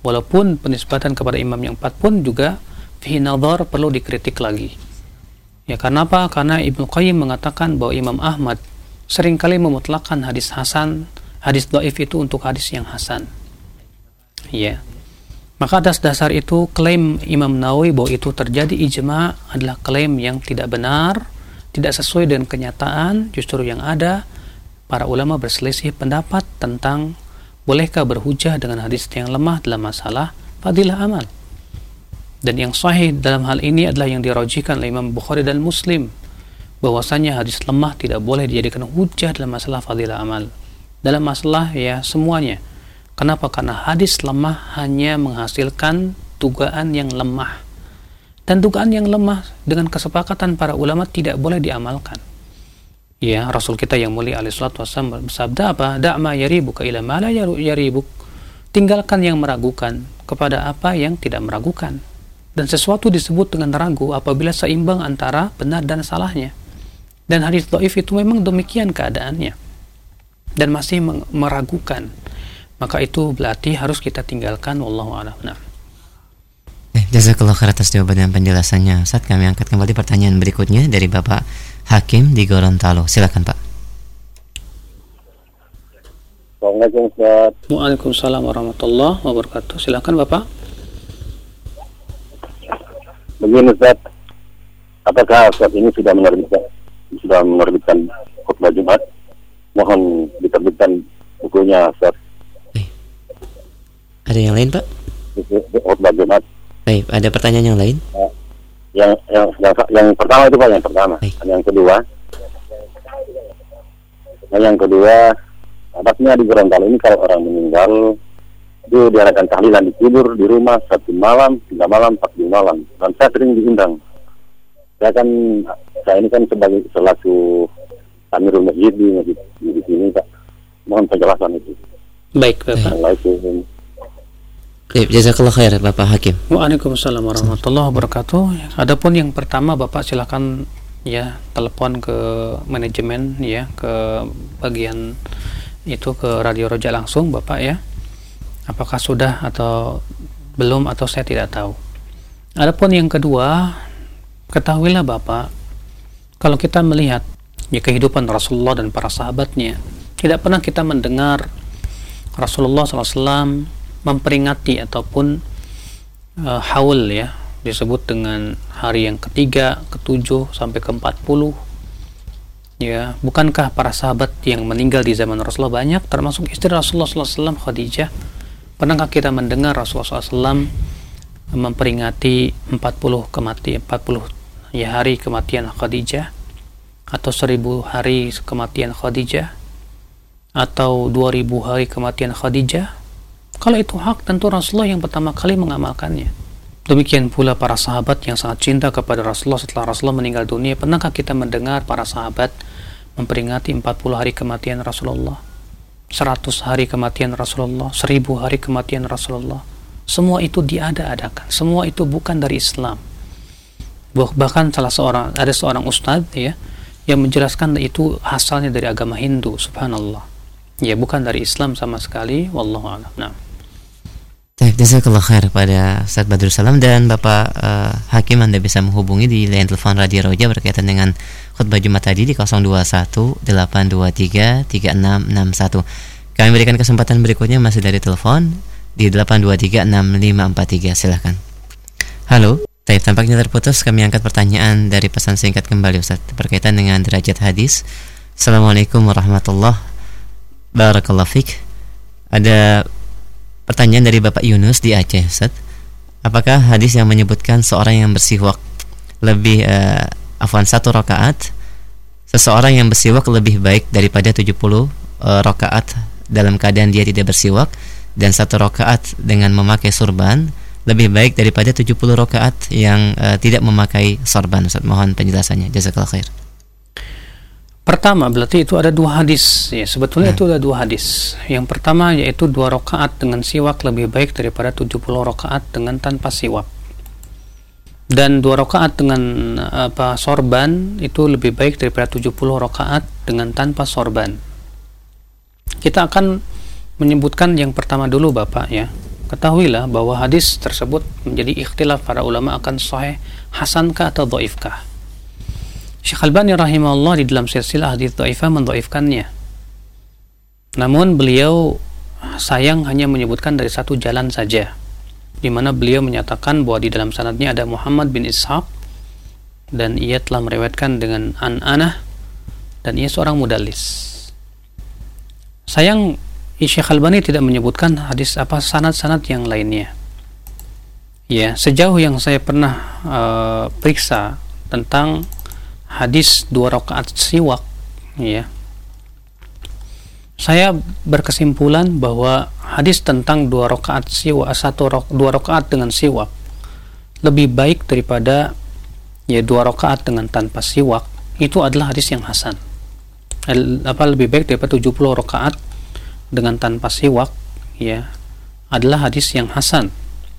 [SPEAKER 1] Walaupun penisbatan kepada imam yang empat pun juga fihi nadhar, perlu dikritik lagi. Ya, karena apa? Karena Ibnu Qayyim mengatakan bahwa Imam Ahmad seringkali memutlakkan hadis hasan, hadis dhaif itu untuk hadis yang hasan. Ya. Maka atas dasar itu klaim Imam Nawawi bahwa itu terjadi ijma adalah klaim yang tidak benar, tidak sesuai dengan kenyataan. Justru yang ada, para ulama berselisih pendapat tentang bolehkah berhujah dengan hadis yang lemah dalam masalah fadilah amal. Dan yang sahih dalam hal ini adalah yang dirajihkan oleh Imam Bukhari dan Muslim, bahwasanya hadis lemah tidak boleh dijadikan hujah dalam masalah fadilah amal. Dalam masalah ya semuanya. Kenapa? Karena hadis lemah hanya menghasilkan dugaan yang lemah. Dan dugaan yang lemah dengan kesepakatan para ulama tidak boleh diamalkan. Ya, Rasul kita yang mulia alaihi salatu wasallam bersabda apa? Da'ma yaribuka ila ma la yaribuk. Tinggalkan yang meragukan kepada apa yang tidak meragukan. Dan sesuatu disebut dengan ragu apabila seimbang antara benar dan salahnya. Dan hadis dhaif itu memang demikian keadaannya. Dan masih meragukan. Maka itu berarti harus kita tinggalkan. Wallahu a'lam. Nah.
[SPEAKER 2] Eh, jazakallahu khair atas jawaban dan penjelasannya. Saat kami angkat kembali pertanyaan berikutnya dari Bapak Hakim di Gorontalo. Silakan Pak.
[SPEAKER 8] Assalamualaikum Ustaz.
[SPEAKER 1] Waalaikumsalam warahmatullahi wabarakatuh. Silakan Bapak.
[SPEAKER 8] Begini Ustaz, apakah Ustaz ini sudah menerbitkan sudah menerbitkan khutbah Jumat? Mohon diterbitkan bukunya Ustaz.
[SPEAKER 2] Ada yang lain Pak?
[SPEAKER 8] Khutbah Jumat.
[SPEAKER 2] Baik, ada pertanyaan yang lain?
[SPEAKER 8] Yang yang yang, yang pertama itu Pak, yang pertama. Baik. Yang kedua, nah, yang kedua, atasnya di Gorontalo ini kalau orang meninggal itu diadakan tahlilan di kubur di rumah satu malam, tiga malam, empat malam. Dan saya sering diundang. Saya kan, saya ini kan sebagai selaku amirul masjid di masjid di sini Pak. Mohon penjelasan itu.
[SPEAKER 1] Baik Bapak.
[SPEAKER 8] Assalamualaikum.
[SPEAKER 2] Baik, jazakallah khair Bapak Hakim.
[SPEAKER 1] Waalaikumsalam warahmatullahi wabarakatuh. Adapun yang pertama Bapak silakan ya telepon ke manajemen ya, ke bagian itu ke Radio Roja langsung Bapak ya. Apakah sudah atau belum atau saya tidak tahu. Adapun yang kedua, ketahuilah Bapak, kalau kita melihat ya kehidupan Rasulullah dan para sahabatnya, tidak pernah kita mendengar Rasulullah shallallahu alaihi wasallam memperingati ataupun uh, haul ya, disebut dengan hari yang ketiga, ketujuh sampai ke empat puluh ya. Bukankah para sahabat yang meninggal di zaman Rasulullah banyak, termasuk istri Rasulullah shallallahu alaihi wasallam Khadijah? Pernahkah kita mendengar Rasulullah shallallahu alaihi wasallam memperingati empat puluh kematian, empat puluh ya hari kematian Khadijah, atau seribu hari kematian Khadijah, atau dua ribu hari kematian Khadijah? Kalau itu hak, tentu Rasulullah yang pertama kali mengamalkannya. Demikian pula para sahabat yang sangat cinta kepada Rasulullah setelah Rasulullah meninggal dunia. Pernahkah kita mendengar para sahabat memperingati empat puluh hari kematian Rasulullah, seratus hari kematian Rasulullah, seribu hari kematian Rasulullah? Semua itu diada-adakan. Semua itu bukan dari Islam. Bahkan salah seorang, ada seorang ustadz ya, yang menjelaskan itu asalnya dari agama Hindu. Subhanallah. Ya, bukan dari Islam sama sekali. Wallahu a'lam. Nah.
[SPEAKER 2] Baik, jazakallah khair pada Ustaz Badrul Salam. Dan Bapak uh, Hakim, Anda bisa menghubungi di line telepon Radio Roja berkaitan dengan khutbah Jumat tadi di nol dua satu delapan dua tiga tiga enam enam satu. Kami berikan kesempatan berikutnya masih dari telepon di delapan dua tiga enam lima empat tiga. Silahkan. Halo. Baik, tampaknya terputus. Kami angkat pertanyaan dari pesan singkat kembali Ustaz berkaitan dengan derajat hadis. Assalamualaikum warahmatullahi Barakallahu fiik. Ada pertanyaan dari Bapak Yunus di Aceh, Ustaz. Apakah hadis yang menyebutkan seorang yang bersiwak lebih uh, afwan satu rakaat, seseorang yang bersiwak lebih baik daripada tujuh puluh uh, rakaat dalam keadaan dia tidak bersiwak, dan satu rakaat dengan memakai sorban lebih baik daripada tujuh puluh rakaat yang uh, tidak memakai sorban, Ustaz? Mohon penjelasannya. Jazakallahu khair.
[SPEAKER 1] Pertama, berarti itu ada dua hadis ya, sebetulnya hmm. itu ada dua hadis. Yang pertama yaitu dua rakaat dengan siwak lebih baik daripada tujuh puluh rakaat dengan tanpa siwak. Dan dua rakaat dengan apa sorban itu lebih baik daripada tujuh puluh rakaat dengan tanpa sorban. Kita akan menyebutkan yang pertama dulu Bapak ya. ketahuilah bahwa hadis tersebut menjadi ikhtilaf para ulama akan sahih hasankah atau dhaifkah. Syekh Albani rahimahullah di dalam silsilah hadis dhaifah mendhaifkannya. Namun beliau sayang hanya menyebutkan dari satu jalan saja, di mana beliau menyatakan bahwa di dalam sanadnya ada Muhammad bin Ishaq dan ia telah meriwayatkan dengan an-anah dan ia seorang mudallis. Sayang Syekh Albani tidak menyebutkan hadis apa sanad-sanad yang lainnya. Ya, sejauh yang saya pernah uh, periksa tentang hadis dua rakaat siwak, ya, saya berkesimpulan bahwa hadis tentang dua rakaat siwak, satu rok, dua rakaat dengan siwak lebih baik daripada ya dua rakaat dengan tanpa siwak, itu adalah hadis yang hasan. El, apa lebih baik daripada tujuh puluh rakaat dengan tanpa siwak, ya, adalah hadis yang hasan.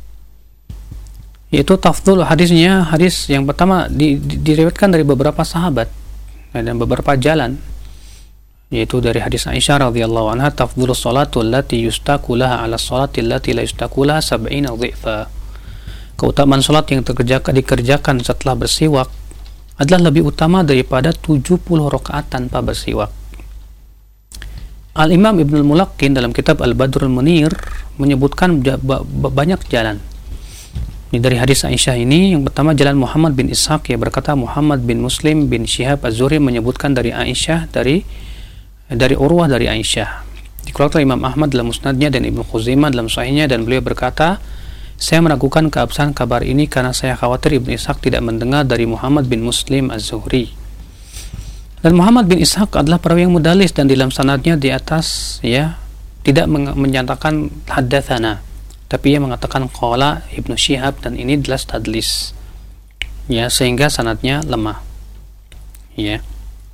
[SPEAKER 1] Yaitu tafdhul hadisnya, hadis yang pertama di, di, diriwayatkan dari beberapa sahabat dan beberapa jalan, yaitu dari hadis Aisyah radhiyallahu anha, tafdhulus salatu allati yustaku laha ala salati allati la yustaku laha sab'ina dhifa. Keutamaan salat yang dikerjakan, dikerjakan setelah bersiwak adalah lebih utama daripada tujuh puluh rakaat tanpa bersiwak. Al-Imam Ibnul Mulaqqin dalam kitab Al-Badrul Munir menyebutkan banyak jalan. Ini dari hadis Aisyah ini, yang pertama jalan Muhammad bin Ishaq, ya, berkata Muhammad bin Muslim bin Syihab Az-Zuhri menyebutkan dari Aisyah, dari dari Urwah dari Aisyah. Dikeluarkan Imam Ahmad dalam musnadnya dan Ibnu Khuzaimah dalam sahihnya, dan beliau berkata, saya meragukan keabsahan kabar ini karena saya khawatir Ibnu Ishaq tidak mendengar dari Muhammad bin Muslim Az-Zuhri. Dan Muhammad bin Ishaq adalah perawi yang mudallis, dan di dalam sanadnya di atas, ya, tidak menyatakan haddatsana, tapi ia mengatakan qala Ibnu Syihab, dan ini jelas tadlis, ya, sehingga sanadnya lemah, ya.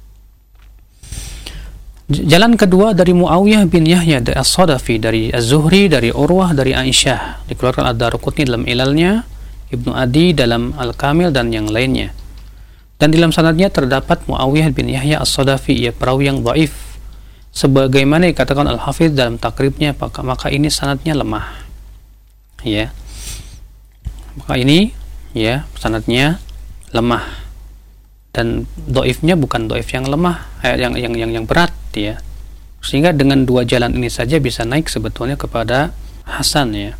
[SPEAKER 1] Jalan kedua dari Muawiyah bin Yahya dari As-Sadafi, dari Az-Zuhri, dari Urwah, dari Aisyah, dikeluarkan Ad-Daruqutni dalam Ilalnya, Ibnu Adi dalam Al-Kamil, dan yang lainnya. Dan di dalam sanadnya terdapat Muawiyah bin Yahya As-Sadafi, ia perawi yang dhaif, sebagaimana dikatakan Al-Hafidz dalam takribnya, maka, maka ini sanadnya lemah, ya, maka ini, ya, sanadnya lemah, dan dhaifnya bukan dhaif yang lemah, eh, yang yang yang yang berat, ya, sehingga dengan dua jalan ini saja bisa naik sebetulnya kepada hasan, ya.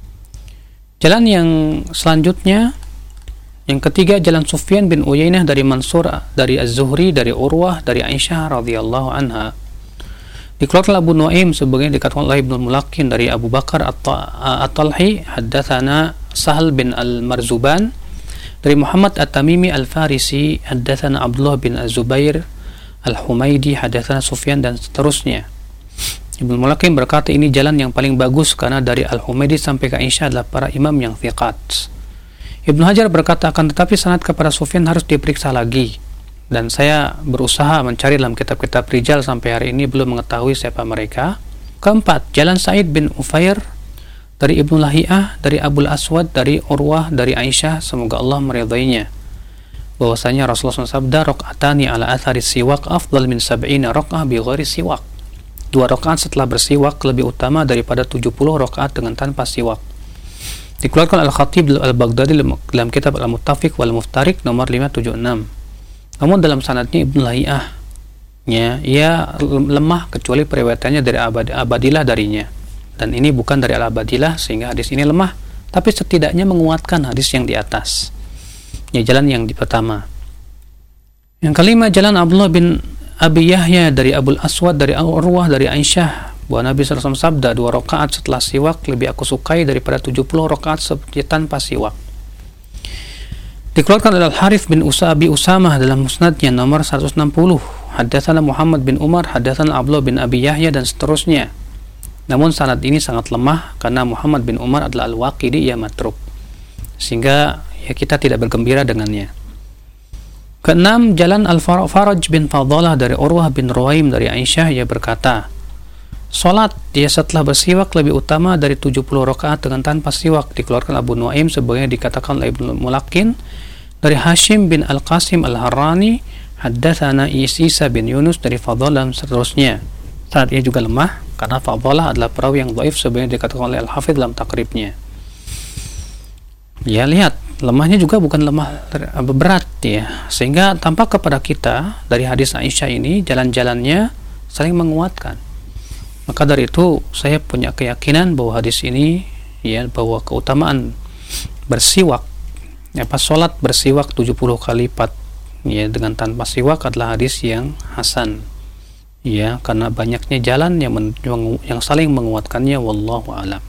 [SPEAKER 1] Jalan yang selanjutnya, yang ketiga, jalan Sufyan bin Uyainah dari Mansur, dari Az-Zuhri, dari Urwah, dari Aisyah radhiyallahu anha. Dikeluarkan Abu Nuaim sebagaimana dikatakan oleh Ibnu Mulaqqin dari Abu Bakar At-Talhi, haddatsana Sahal bin Al-Marzuban, dari Muhammad At-Tamimi Al-Farisi, haddatsana Abdullah bin Az-Zubair Al-Humaidi, haddatsana Sufyan, dan seterusnya. Ibnu Mulaqqin berkata ini jalan yang paling bagus karena dari Al-Humaidi sampai ke Aisyah adalah para imam yang thiqat. Ibnu Hajar berkata, akan tetapi sanad kepada Sufyan harus diperiksa lagi, dan saya berusaha mencari dalam kitab-kitab rijal sampai hari ini belum mengetahui siapa mereka. Keempat, jalan Sa'id bin Ufair dari Ibnu Lahiyah, dari Abul Aswad, dari Urwah, dari Aisyah, semoga Allah meridainya, bahwasanya Rasulullah shallallahu alaihi wasallam sabda, raq'atani ala athari siwak afdal min sab'ina raq'ah bi ghairi siwak. Dua rakaat setelah bersiwak lebih utama daripada tujuh puluh rakaat dengan tanpa siwak. Dikeluarkan Al-Khatib Al-Baghdadi dalam kitab Al-Muttafiq wal Muftarik nomor lima tujuh enam. Namun dalam sanadnya Ibnu Lahiyah, ya, ia lemah kecuali periwayatannya dari Abad, Abadilah darinya, dan ini bukan dari Al-Abadilah, sehingga hadis ini lemah, tapi setidaknya menguatkan hadis yang di atas. Ya, jalan yang di pertama. Yang kelima, jalan Abdullah bin Abi Yahya dari Abul Aswad, dari Urwah, dari Aisyah, bahwa Nabi shallallahu alaihi wasallam sabda, dua rakaat setelah siwak lebih aku sukai daripada tujuh puluh rakaat seperti tanpa siwak. Dikeluarkan oleh Al-Harith bin Usabi Usamah dalam musnadnya nomor seratus enam puluh, haddatsana Muhammad bin Umar, haddatsana Abdullah bin Abi Yahya, dan seterusnya. Namun sanad ini sangat lemah karena Muhammad bin Umar adalah Al-Waqidi, ia matruk, sehingga ya kita tidak bergembira dengannya. Keenam, jalan Al-Faraj bin Fadalah dari Urwah bin Ruwaim dari Aisyah, ia berkata, salat dia setelah bersiwak lebih utama dari tujuh puluh rakaat dengan tanpa siwak. Dikeluarkan Abu Nuaim sebagaimana dikatakan oleh Ibnu Mulaqqin dari Hashim bin Al-Qasim Al-Harrani, haddatsana Isa bin Yunus dari Fadl, dan seterusnya. sanadnya juga lemah karena Fadhalah adalah perawi yang dhaif sebenarnya dikatakan oleh Al-Hafidz dalam takribnya. Ya, lihat, lemahnya juga bukan lemah berat ya, sehingga tampak kepada kita dari hadis Aisyah ini jalan-jalannya saling menguatkan. Maka dari itu saya punya keyakinan bahwa hadis ini ya, bahwa keutamaan bersiwak, apa salat bersiwak tujuh puluh kali lipat ya dengan tanpa siwak adalah hadis yang hasan. Ya, karena banyaknya jalan yang men, yang saling menguatkannya, wallahu a'lam.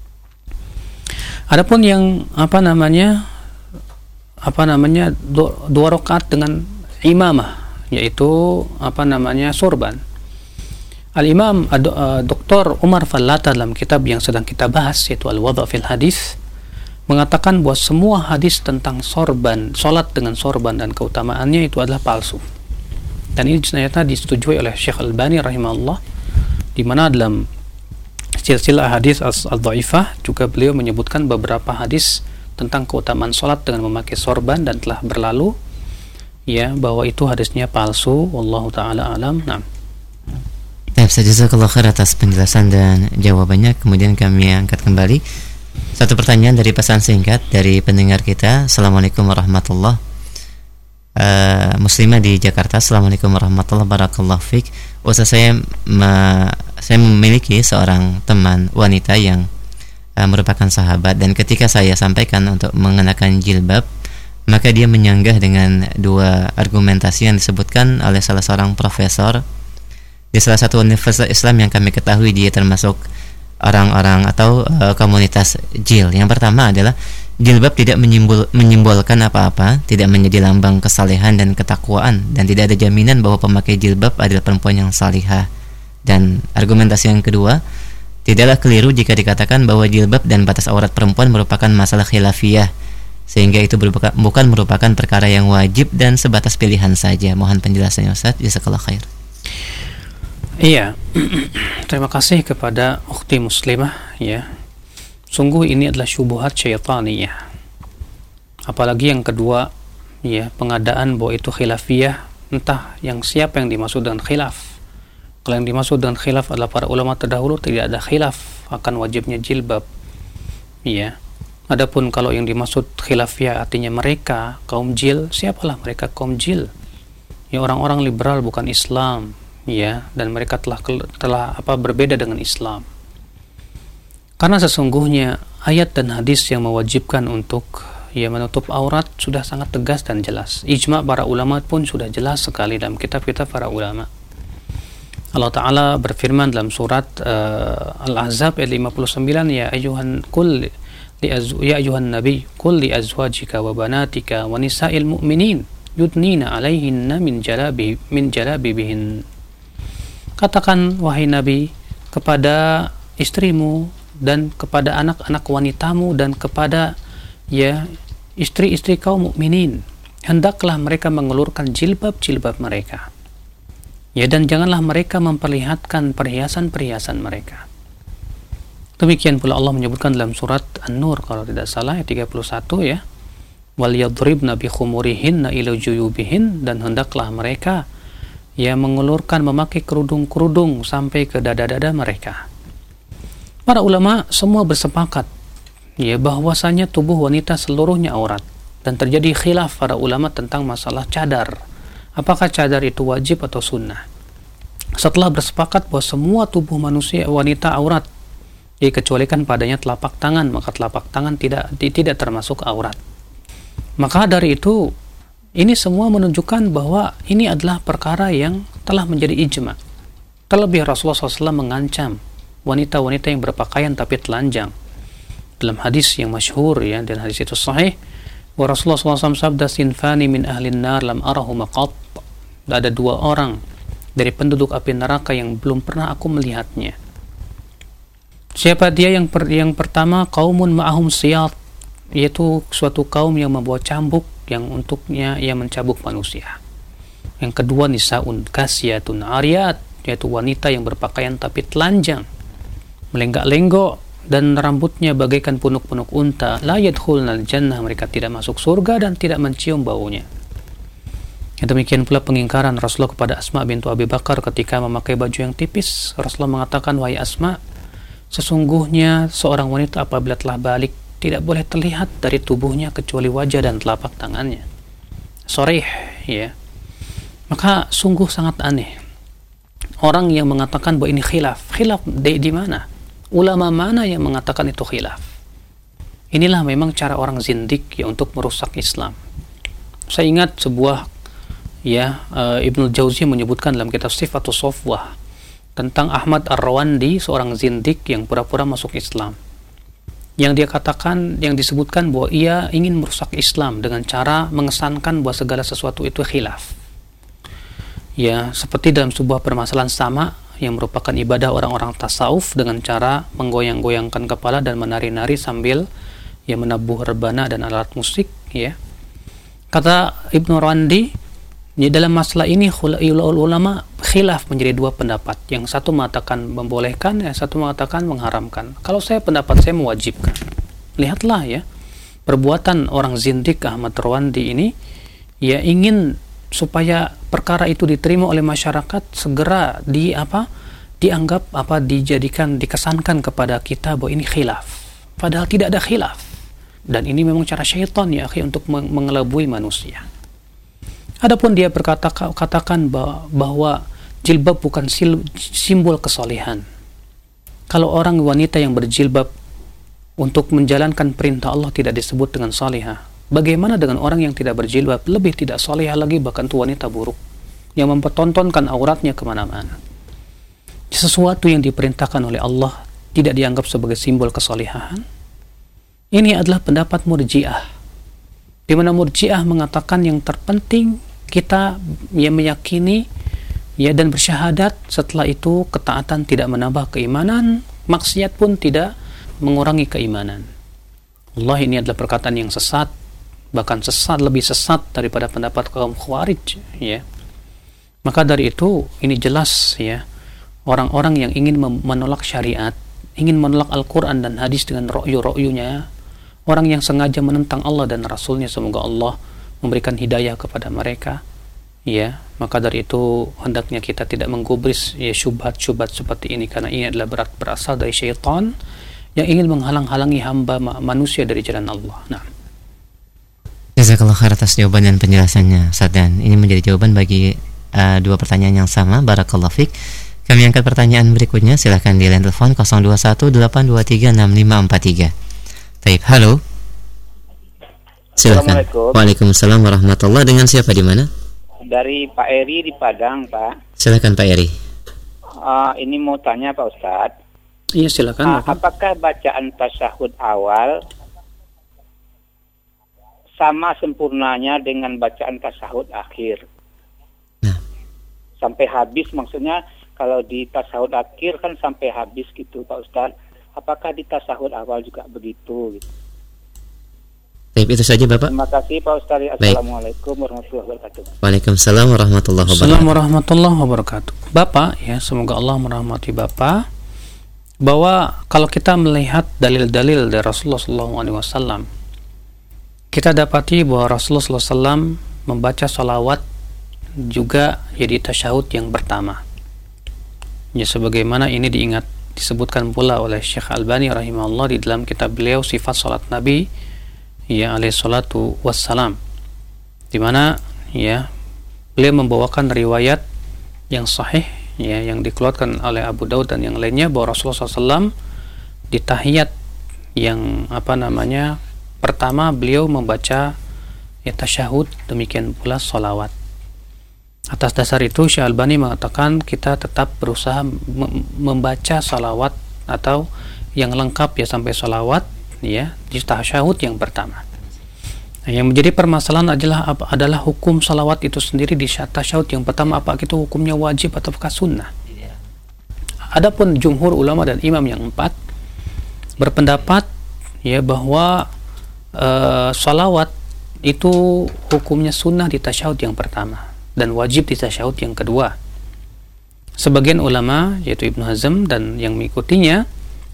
[SPEAKER 1] Adapun yang apa namanya apa namanya dua, dua rakaat dengan imamah, yaitu apa namanya sorban. Al-Imam uh, Doktor Umar Fallata dalam kitab yang sedang kita bahas, yaitu Al-Wadha' fil Hadis, mengatakan bahwa semua hadis tentang sorban, solat dengan sorban dan keutamaannya itu adalah palsu. Dan ini ternyata disetujui oleh Syekh Al-Albani rahimahullah, di mana dalam silsilah hadis al-dhaifah juga beliau menyebutkan beberapa hadis tentang keutamaan solat dengan memakai sorban dan telah berlalu ya bahwa itu hadisnya palsu. Wallahu taala alam. Nah,
[SPEAKER 2] ya, jazakallahu khair atas penjelasan dan jawabannya. Kemudian kami angkat kembali satu pertanyaan dari pesan singkat dari pendengar kita. Assalamualaikum warahmatullahi uh, Muslimah di Jakarta. Assalamualaikum warahmatullahi wabarakatuh. Fik, Ustaz, saya me, saya memiliki seorang teman wanita yang uh, merupakan sahabat, dan ketika saya sampaikan untuk mengenakan jilbab, maka dia menyanggah dengan dua argumentasi yang disebutkan oleh salah seorang profesor di salah satu universitas Islam yang kami ketahui dia termasuk orang-orang atau uh, komunitas jil. Yang pertama adalah jilbab tidak menyimbol, menyimbolkan apa-apa, tidak menjadi lambang kesalehan dan ketakwaan, dan tidak ada jaminan bahwa pemakai jilbab adalah perempuan yang salihah. Dan argumentasi yang kedua, tidaklah keliru jika dikatakan bahwa jilbab dan batas aurat perempuan merupakan masalah khilafiyah, sehingga itu berupa, bukan merupakan perkara yang wajib dan sebatas pilihan saja. Mohon penjelasannya, Ustaz. Jazakallahu khair.
[SPEAKER 1] Iya, terima kasih kepada ukhti muslimah ya. Sungguh ini adalah syubhat syaitaniyah. Apalagi yang kedua ya, pengadaan bahwa itu khilafiyah, entah yang siapa yang dimaksud dengan khilaf. Kalau yang dimaksud dengan khilaf adalah para ulama terdahulu, tidak ada khilaf akan wajibnya jilbab. Ya. Adapun kalau yang dimaksud khilafiyah artinya mereka kaum jil, siapalah mereka kaum jil? Ya, orang-orang liberal bukan Islam. Ya, dan mereka telah telah apa berbeda dengan Islam. Karena sesungguhnya ayat dan hadis yang mewajibkan untuk ya menutup aurat sudah sangat tegas dan jelas. Ijma' para ulama pun sudah jelas sekali dalam kitab-kitab para ulama. Allah Ta'ala berfirman dalam surat uh, Al-Ahzab ayat lima puluh sembilan, ya ayuhan kul li az ya ayuhan nabi kul li azwajika wa banatika wa nisa'il mu'minin yudnina 'alaihinna min jalabi min jalabibihin. Katakan wahai Nabi kepada istrimu dan kepada anak-anak wanitamu dan kepada ya istri-istri kaum mukminin, hendaklah mereka mengelurkan jilbab-jilbab mereka. Ya, dan janganlah mereka memperlihatkan perhiasan-perhiasan mereka. Demikian pula Allah menyebutkan dalam surat An-Nur kalau tidak salah ayat tiga puluh satu ya. Wal yadribna bi khumurihinna ila juyubihin, dan hendaklah mereka ya mengulurkan memakai kerudung-kerudung sampai ke dada-dada mereka. Para ulama semua bersepakat ya bahwasanya tubuh wanita seluruhnya aurat, dan terjadi khilaf para ulama tentang masalah cadar. Apakah cadar itu wajib atau sunnah? Setelah bersepakat bahwa semua tubuh manusia wanita aurat, dikecualikan padanya telapak tangan, maka telapak tangan tidak tidak termasuk aurat. Maka dari itu ini semua menunjukkan bahwa ini adalah perkara yang telah menjadi ijma'. Terlebih Rasulullah shallallahu alaihi wasallam mengancam wanita-wanita yang berpakaian tapi telanjang. Dalam hadis yang masyhur ya, dan hadis itu sahih, bahwa Rasulullah shallallahu alaihi wasallam sabda, sinfani min ahlin nar lam arahuma qat. Ada dua orang dari penduduk api neraka yang belum pernah aku melihatnya. Siapa dia? Yang per, yang pertama, qaumun ma'ahum siyat, yaitu suatu kaum yang membawa cambuk yang untuknya ia mencabuk manusia. Yang kedua, nisaun kasiyatun ariyat, yaitu wanita yang berpakaian tapi telanjang, melenggak-lenggok, dan rambutnya bagaikan punuk-punuk unta. La yadkhulnal jannah, mereka tidak masuk surga dan tidak mencium baunya. Demikian pula pengingkaran Rasulullah kepada Asma bintu Abi Bakar ketika memakai baju yang tipis. Rasulullah mengatakan, wahai Asma, sesungguhnya seorang wanita apabila telah balik tidak boleh terlihat dari tubuhnya kecuali wajah dan telapak tangannya. Sharih, ya. Maka sungguh sangat aneh orang yang mengatakan bahwa ini khilaf. Khilaf di, di mana? Ulama mana yang mengatakan itu khilaf? Inilah memang cara orang zindik ya untuk merusak Islam. Saya ingat sebuah ya uh, Ibnu Jauzi menyebutkan dalam kitab Sifatus Safwah tentang Ahmad Ar-Rawandi, seorang zindik yang pura-pura masuk Islam. Yang dia katakan, yang disebutkan bahwa ia ingin merusak Islam dengan cara mengesankan bahwa segala sesuatu itu khilaf. Ya, seperti dalam sebuah permasalahan sama yang merupakan ibadah orang-orang tasawuf dengan cara menggoyang-goyangkan kepala dan menari-nari sambil ya menabuh rebana dan alat musik, ya. Kata Ibnu Rawandi, di dalam masalah ini ulama khilaf menjadi dua pendapat. Yang satu mengatakan membolehkan, yang satu mengatakan mengharamkan. Kalau saya pendapat saya mewajibkan. Lihatlah ya, perbuatan orang zindik Ahmad Rawandi ini ya ingin supaya perkara itu diterima oleh masyarakat segera di apa dianggap apa dijadikan dikesankan kepada kita bahwa ini khilaf. Padahal tidak ada khilaf. Dan ini memang cara syaitan ya akhi untuk mengelabui manusia. Adapun dia berkata katakan bahwa, bahwa jilbab bukan sil, simbol kesolehan. Kalau orang wanita yang berjilbab untuk menjalankan perintah Allah tidak disebut dengan salihah, bagaimana dengan orang yang tidak berjilbab, lebih tidak salihah lagi, bahkan itu wanita buruk yang mempertontonkan auratnya kemana-mana. Sesuatu yang diperintahkan oleh Allah tidak dianggap sebagai simbol kesalihan. Ini adalah pendapat Murji'ah, di mana Murji'ah mengatakan yang terpenting kita ya meyakini ya dan bersyahadat, setelah itu ketaatan tidak menambah keimanan, maksiat pun tidak mengurangi keimanan. Allah, ini adalah perkataan yang sesat, bahkan sesat lebih sesat daripada pendapat kaum Khawarij, ya. Maka dari itu ini jelas ya, orang-orang yang ingin menolak syariat, ingin menolak Al-Quran dan hadis dengan ro'yu-ro'yunya, orang yang sengaja menentang Allah dan Rasulnya, semoga Allah memberikan hidayah kepada mereka, ya. Maka dari itu hendaknya kita tidak menggubris ya syubhat-syubhat seperti ini, karena ini adalah berat berasal dari syaitan yang ingin menghalang-halangi hamba manusia dari jalan Allah. Nah,
[SPEAKER 2] jazakallah khair atas jawaban dan penjelasannya, Ustaz. Dan ini menjadi jawaban bagi uh, dua pertanyaan yang sama. Barakallahu fiik. Kami angkat pertanyaan berikutnya. Silakan di line telepon nol dua satu delapan dua tiga enam lima empat tiga. Baik, halo. Silakan. Waalaikumsalam warahmatullahi. Dengan siapa di mana?
[SPEAKER 9] Dari Pak Eri di Padang, Pak.
[SPEAKER 2] Silakan Pak Eri.
[SPEAKER 9] Uh, ini mau tanya Pak Ustadz.
[SPEAKER 1] Iya, silakan.
[SPEAKER 9] Uh, apakah bacaan tasyahud awal sama sempurnanya dengan bacaan tasyahud akhir?
[SPEAKER 2] Nah.
[SPEAKER 9] Sampai habis, maksudnya kalau di tasyahud akhir kan sampai habis gitu Pak Ustadz. Apakah di tasyahud awal juga begitu gitu?
[SPEAKER 2] Baik, itu saja Bapak.
[SPEAKER 9] Terima kasih Pak Ustadz. Assalamualaikum warahmatullahi wabarakatuh.
[SPEAKER 2] Waalaikumsalam warahmatullahi wabarakatuh.
[SPEAKER 1] Assalamualaikum warahmatullahi wabarakatuh. Bapak ya, semoga Allah merahmati Bapak, bahwa kalau kita melihat dalil-dalil dari Rasulullah shallallahu alaihi wasallam, kita dapati bahwa Rasulullah shallallahu alaihi wasallam membaca salawat juga jadi tasyahud yang pertama. Ya, sebagaimana ini diingat disebutkan pula oleh Syekh Albani rahimahullah di dalam kitab beliau Sifat Salat Nabi ya alaihi salatu wassalam, di mana ya beliau membawakan riwayat yang sahih ya yang dikeluarkan oleh Abu Daud dan yang lainnya bahwa Rasulullah shallallahu alaihi wasallam di tahiyat yang apa namanya pertama beliau membaca ya tasyahud, demikian pula salawat. Atas dasar itu Syekh Albani mengatakan kita tetap berusaha membaca salawat atau yang lengkap ya sampai salawat ya di tasyahud yang pertama. Nah, yang menjadi permasalahan adalah adalah hukum salawat itu sendiri di tasyahud yang pertama, apakah itu hukumnya wajib ataukah sunnah? Adapun jumhur ulama dan imam yang empat berpendapat ya bahwa uh, salawat itu hukumnya sunnah di tasyahud yang pertama dan wajib di tasyahud yang kedua. Sebagian ulama yaitu Ibnu Hazm dan yang mengikutinya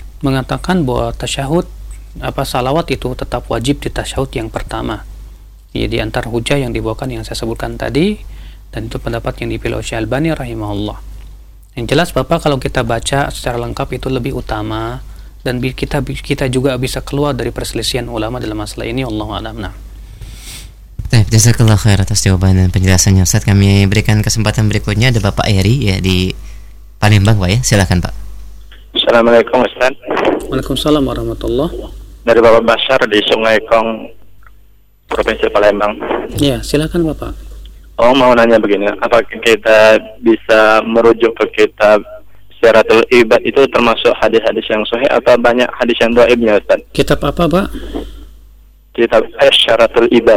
[SPEAKER 1] mengatakan bahwa tasyahud apa salawat itu tetap wajib di tasyahud yang pertama. Ya, di antara hujah yang dibawakan yang saya sebutkan tadi, dan itu pendapat yang dipilih oleh Syalbani rahimahullah. Yang jelas Bapak, kalau kita baca secara lengkap itu lebih utama, dan kita kita juga bisa keluar dari perselisihan ulama dalam masalah ini. Allahu a'lam. Nah.
[SPEAKER 2] Baik, jazakallah khair atas jawaban dan penjelasannya Ustaz. Kami berikan kesempatan berikutnya, ada Bapak Eri ya di Palembang Pak ya. Silakan Pak.
[SPEAKER 10] Assalamualaikum Ustaz.
[SPEAKER 1] Waalaikumsalam warahmatullahi.
[SPEAKER 10] Dari Bapak Bashar di Sungai Kong, Provinsi Palembang.
[SPEAKER 1] Ya, silakan Bapak.
[SPEAKER 10] Oh, mau nanya begini, apakah kita bisa merujuk ke kitab Syaratul Ibad itu termasuk hadis-hadis yang sahih atau banyak hadis yang dhaifnya Ustaz?
[SPEAKER 1] Kitab apa Pak?
[SPEAKER 10] Kitab Syaratul Ibad.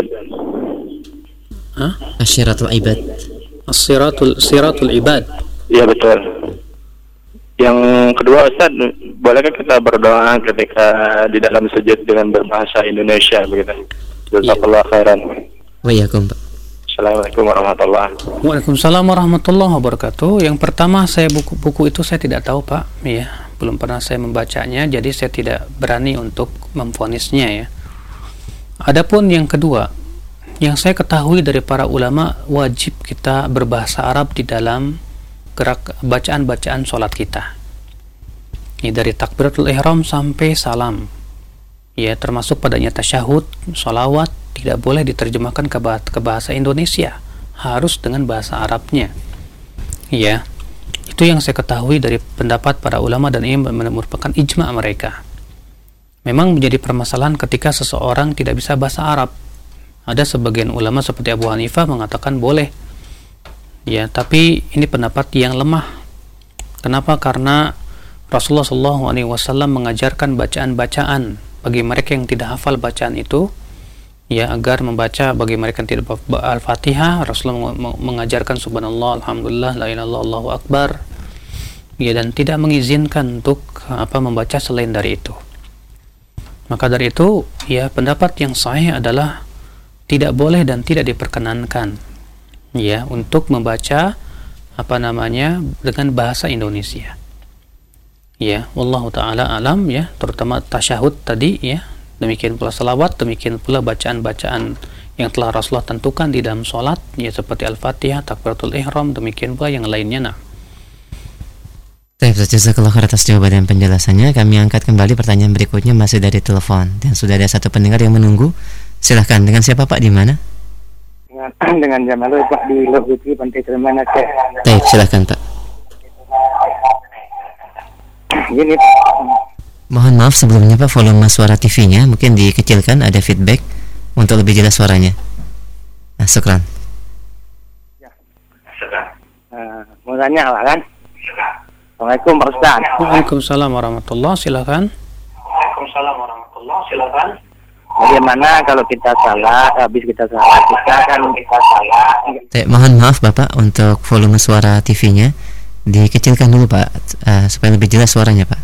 [SPEAKER 1] Hah?
[SPEAKER 2] Syaratul Ibad.
[SPEAKER 1] As-Siratul Siratul Ibad. Iya
[SPEAKER 10] betul. Yang kedua Ustaz, bolehkah kita berdoa ketika di dalam sujud dengan berbahasa Indonesia begitu? Jazakallahu khairan.
[SPEAKER 2] Waalaikumsalam Pak.
[SPEAKER 10] Assalamualaikum warahmatullahi wabarakatuh.
[SPEAKER 1] Waalaikumsalam warahmatullahi wabarakatuh. Yang pertama, saya buku-buku itu saya tidak tahu Pak, ya, belum pernah saya membacanya, jadi saya tidak berani untuk memvonisnya ya. Adapun yang kedua, yang saya ketahui dari para ulama, wajib kita berbahasa Arab di dalam gerak bacaan-bacaan sholat kita. Ini dari takbiratul ihram sampai salam. Ya, termasuk padanya tasyahud, sholawat, tidak boleh diterjemahkan ke bahasa, ke bahasa Indonesia, harus dengan bahasa Arabnya. Ya, itu yang saya ketahui dari pendapat para ulama, dan ini merupakan ijma mereka. Memang menjadi permasalahan ketika seseorang tidak bisa bahasa Arab. Ada sebagian ulama seperti Abu Hanifah mengatakan boleh. Ya, tapi ini pendapat yang lemah. Kenapa? Karena Rasulullah shallallahu alaihi wasallam mengajarkan bacaan-bacaan bagi mereka yang tidak hafal bacaan itu, ya, agar membaca. Bagi mereka yang tidak Al-Fatihah, Rasulullah mengajarkan subhanallah, alhamdulillah, la ilaha illallah, Allahu akbar. Ya, dan tidak mengizinkan untuk apa membaca selain dari itu. Maka dari itu, ya, pendapat yang sahih adalah tidak boleh dan tidak diperkenankan, ya, untuk membaca apa namanya dengan bahasa Indonesia. Ya, wallahu taala alam, ya, terutama tasyahud tadi, ya. Demikian pula salawat, demikian pula bacaan-bacaan yang telah Rasulullah tentukan di dalam sholat, ya, seperti Al-Fatihah, takbiratul ihram, demikian pula yang lainnya. Nah.
[SPEAKER 2] Baik, jazakallah khair atas jawaban dan penjelasannya. Kami angkat kembali pertanyaan berikutnya, masih dari telepon, dan sudah ada satu pendengar yang menunggu. Silahkan, dengan siapa Pak, di mana?
[SPEAKER 11] Dengan, dengan Jamalul Pak di Lubukri, Pantai Sleman Aceh.
[SPEAKER 2] Baik, silahkan Pak.
[SPEAKER 11] Gini.
[SPEAKER 2] Mohon maaf sebelumnya Pak, volume suara T V-nya mungkin dikecilkan, ada feedback untuk lebih jelas suaranya. Nah, syukran.
[SPEAKER 11] Ya. Uh, mau tanya Pak kan? Assalamualaikum Pak Ustaz.
[SPEAKER 1] Waalaikumsalam warahmatullahi, silakan.
[SPEAKER 11] Waalaikumsalam warahmatullahi, silakan. Bagaimana kalau kita salah, habis kita salah, kita kan kita salah.
[SPEAKER 2] Eh, mohon maaf Bapak, untuk volume suara T V-nya dikecilkan dulu Pak, uh, supaya lebih jelas suaranya Pak.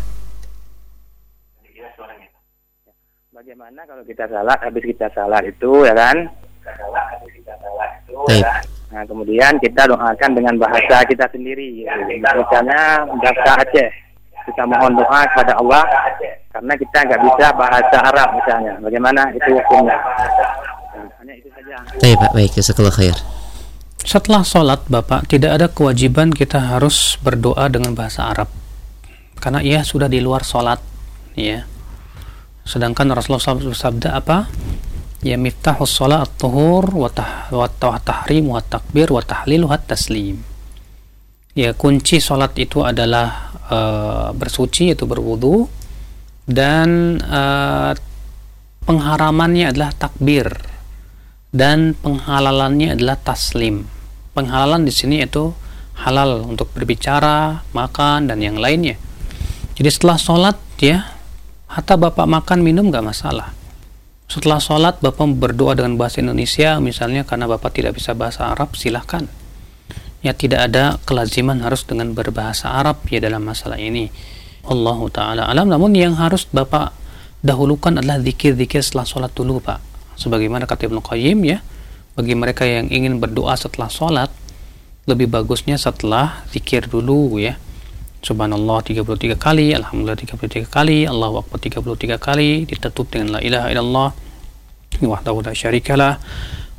[SPEAKER 11] Bagaimana kalau kita salah, habis kita salah itu, ya kan?
[SPEAKER 2] Baik.
[SPEAKER 11] Nah, kemudian kita doakan dengan bahasa kita sendiri. Misalnya bahasa Aceh, kita mohon doa kepada Allah karena kita nggak bisa bahasa Arab misalnya. Bagaimana itu hukumnya? Nah, hanya itu saja.
[SPEAKER 2] Baik Pak, baik, jazakallahu khair.
[SPEAKER 1] Setelah sholat Bapak, tidak ada kewajiban kita harus berdoa dengan bahasa Arab, karena ia sudah di luar sholat, ya. Sedangkan Rasulullah bersabda apa? Ya, miftahus sholat at-tuhur wa tahrim wa takbir wa tahlil wa taslim. Ya, kunci sholat itu adalah uh, bersuci, yaitu berwudu, dan uh, pengharamannya adalah takbir, dan penghalalannya adalah taslim. Penghalalan di sini itu halal untuk berbicara, makan, dan yang lainnya. Jadi setelah sholat, ya, hatta Bapak makan minum gak masalah. Setelah sholat Bapak berdoa dengan bahasa Indonesia misalnya karena Bapak tidak bisa bahasa Arab, silahkan. Ya, tidak ada kelaziman harus dengan berbahasa Arab ya dalam masalah ini. Allahu ta'ala alam. Namun yang harus Bapak dahulukan adalah zikir-zikir setelah sholat dulu Pak. Sebagaimana kata Ibnu Qayyim, ya, bagi mereka yang ingin berdoa setelah sholat, lebih bagusnya setelah zikir dulu, ya. Subhanallah tiga puluh tiga kali, Alhamdulillah tiga puluh tiga kali, Allahu Akbar tiga puluh tiga kali, ditutup dengan la ilaha illallah wahdahu la syarikalah,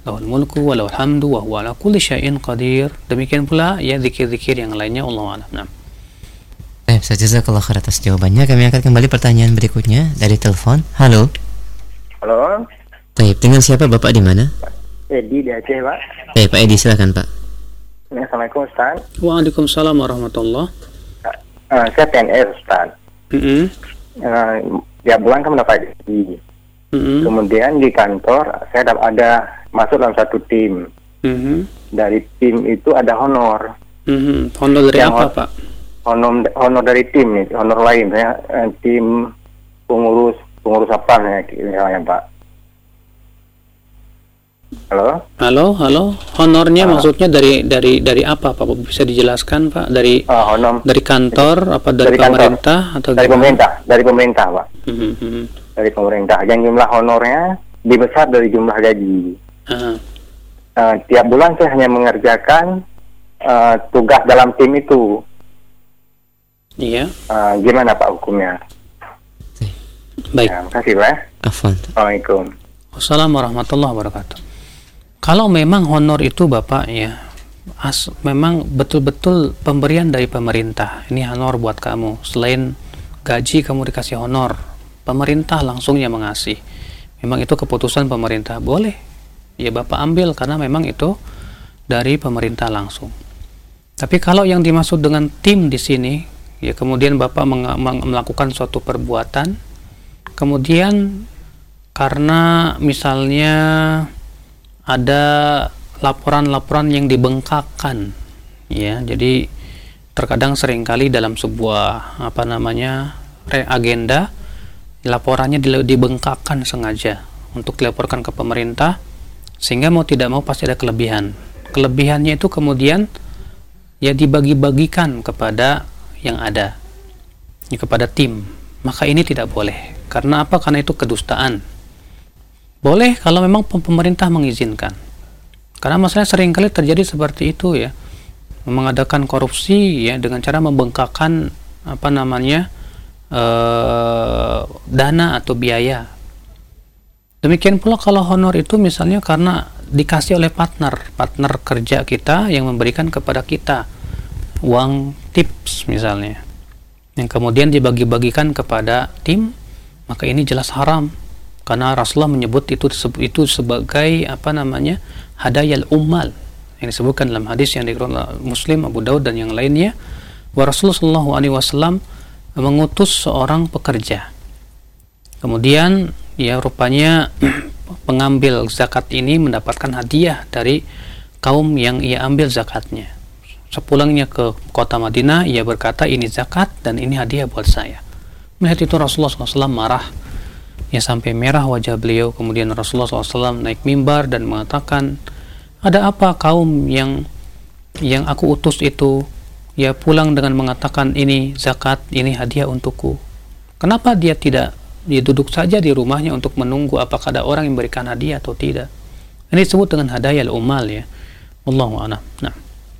[SPEAKER 1] lahul mulku wa lahul hamdu wa huwa ala kulli syai'in qadir. Demikian pula ya zikir-zikir yang lainnya, Allahu a'lam. Nah.
[SPEAKER 2] Baik, jazakallahu khair atas jawabannya. Kami angkat kembali pertanyaan berikutnya dari telepon. Halo.
[SPEAKER 12] Halo.
[SPEAKER 2] Baik, dengan siapa Bapak di mana?
[SPEAKER 12] Edi di Aceh, Pak.
[SPEAKER 2] Baik, Pak Edi, silakan, Pak.
[SPEAKER 12] Assalamualaikum, Ustaz.
[SPEAKER 1] Waalaikumsalam warahmatullah.
[SPEAKER 12] Uh, saya P N S, Ustaz.
[SPEAKER 1] Mm-hmm.
[SPEAKER 12] Uh, tiap bulan kan mendapat gaji.
[SPEAKER 1] Mm-hmm.
[SPEAKER 12] Kemudian di kantor saya dapat ada masuk dalam satu tim.
[SPEAKER 1] Mm-hmm.
[SPEAKER 12] Dari tim itu ada honor.
[SPEAKER 1] Mm-hmm. Honor dari
[SPEAKER 12] Yang
[SPEAKER 1] apa, Pak?
[SPEAKER 12] Honor honor dari tim nih, honor lain saya eh, tim pengurus pengurus apa ya misalnya, Pak. Halo?
[SPEAKER 1] Halo, halo. Honornya
[SPEAKER 12] Halo.
[SPEAKER 1] maksudnya dari dari dari apa, Pak? Bisa dijelaskan, Pak? Dari
[SPEAKER 12] uh, honor
[SPEAKER 1] dari kantor apa dari,
[SPEAKER 12] dari kantor.
[SPEAKER 1] pemerintah atau
[SPEAKER 12] dari
[SPEAKER 1] gimana?
[SPEAKER 12] pemerintah, dari pemerintah, Pak.
[SPEAKER 1] Mm-hmm.
[SPEAKER 12] Dari pemerintah. Yang jumlah honornya lebih besar dari jumlah gaji.
[SPEAKER 1] Uh-huh.
[SPEAKER 12] Uh, tiap bulan saya hanya mengerjakan uh, tugas dalam tim itu.
[SPEAKER 1] Iya.
[SPEAKER 12] Uh, gimana Pak hukumnya?
[SPEAKER 1] Baik.
[SPEAKER 12] Ya, terima kasih, Pak.
[SPEAKER 2] Afwan.
[SPEAKER 12] Assalamualaikum.
[SPEAKER 1] Wassalamualaikum warahmatullahi wabarakatuh. Kalau memang honor itu Bapak ya, as, memang betul-betul pemberian dari pemerintah. Ini honor buat kamu. Selain gaji kamu dikasih honor, pemerintah langsung yang mengasih. Memang itu keputusan pemerintah, boleh. Ya Bapak ambil karena memang itu dari pemerintah langsung. Tapi kalau yang dimaksud dengan tim di sini, ya kemudian Bapak meng- meng- melakukan suatu perbuatan, kemudian karena misalnya ada laporan-laporan yang dibengkakkan, ya, jadi terkadang seringkali dalam sebuah apa namanya agenda laporannya dibengkakkan sengaja untuk dilaporkan ke pemerintah, sehingga mau tidak mau pasti ada kelebihan. Kelebihannya itu kemudian ya dibagi-bagikan kepada yang ada, ya, kepada tim. Maka ini tidak boleh. Karena apa? Karena itu kedustaan. Boleh kalau memang pemerintah mengizinkan. Karena masalah seringkali terjadi seperti itu ya, mengadakan korupsi ya dengan cara membengkakkan apa namanya eh, dana atau biaya. Demikian pula kalau honor itu misalnya karena dikasih oleh partner, partner kerja kita yang memberikan kepada kita uang tips misalnya, yang kemudian dibagi-bagikan kepada tim, maka ini jelas haram. Karena Rasulullah menyebut itu itu sebagai apa namanya hadayal ummal, yang disebutkan dalam hadis yang diriwayatkan Muslim, Abu Daud dan yang lainnya, wa Rasulullah Shallallahu Alaihi Wasallam mengutus seorang pekerja. Kemudian ya rupanya pengambil zakat ini mendapatkan hadiah dari kaum yang ia ambil zakatnya. Sepulangnya ke kota Madinah, ia berkata, ini zakat dan ini hadiah buat saya. Melihat itu Rasulullah shallallahu alaihi wasallam marah, ya sampai merah wajah beliau. Kemudian Rasulullah shallallahu alaihi wasallam naik mimbar dan mengatakan, ada apa kaum yang yang aku utus itu ya pulang dengan mengatakan ini zakat, ini hadiah untukku. Kenapa dia tidak dia duduk saja di rumahnya untuk menunggu apakah ada orang yang memberikan hadiah atau tidak? Ini disebut dengan hadayal umal ya. Wallahu a'lam. Nah.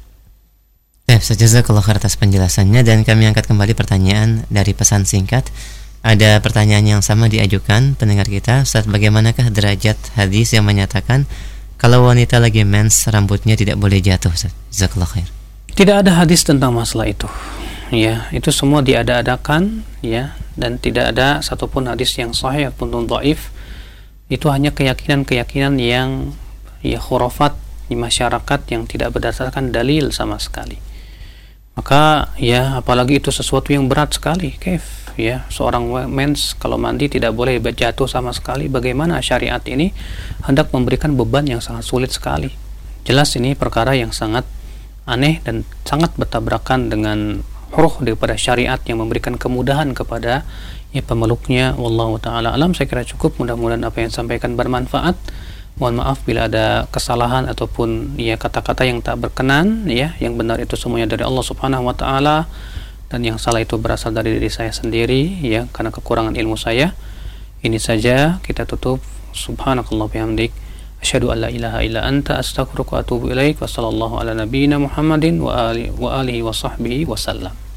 [SPEAKER 2] Jazakallahu khair atas penjelasannya, dan kami angkat kembali pertanyaan dari pesan singkat. Ada pertanyaan yang sama diajukan pendengar kita, Ustaz, bagaimanakah derajat hadis yang menyatakan kalau wanita lagi mens rambutnya tidak boleh jatuh, Ustaz? Jazakallahu khair.
[SPEAKER 1] Tidak ada hadis tentang masalah itu. Ya, itu semua diada-adakan ya, dan tidak ada satupun hadis yang sahih ataupun dhaif. Itu hanya keyakinan-keyakinan yang ya khurafat di masyarakat yang tidak berdasarkan dalil sama sekali. Maka ya apalagi itu sesuatu yang berat sekali. Kaif ya, seorang mens kalau mandi tidak boleh jatuh sama sekali. Bagaimana syariat ini hendak memberikan beban yang sangat sulit sekali. Jelas ini perkara yang sangat aneh dan sangat bertabrakan dengan huruf daripada syariat yang memberikan kemudahan kepada ya pemeluknya. Wallahu taala alam. Saya kira cukup, mudah-mudahan apa yang disampaikan bermanfaat. Mohon maaf bila ada kesalahan ataupun ya kata-kata yang tak berkenan ya. Yang benar itu semuanya dari Allah Subhanahu wa taala, dan yang salah itu berasal dari diri saya sendiri ya, karena kekurangan ilmu saya. Ini saja, kita tutup. Subhanakallah bihamdik, asyhadu an la ilaha illa anta, astaghfiruka wa atubu ilaik. Wa sallallahu ala nabiyyina Muhammadin wa alihi wa sahbihi wasallam.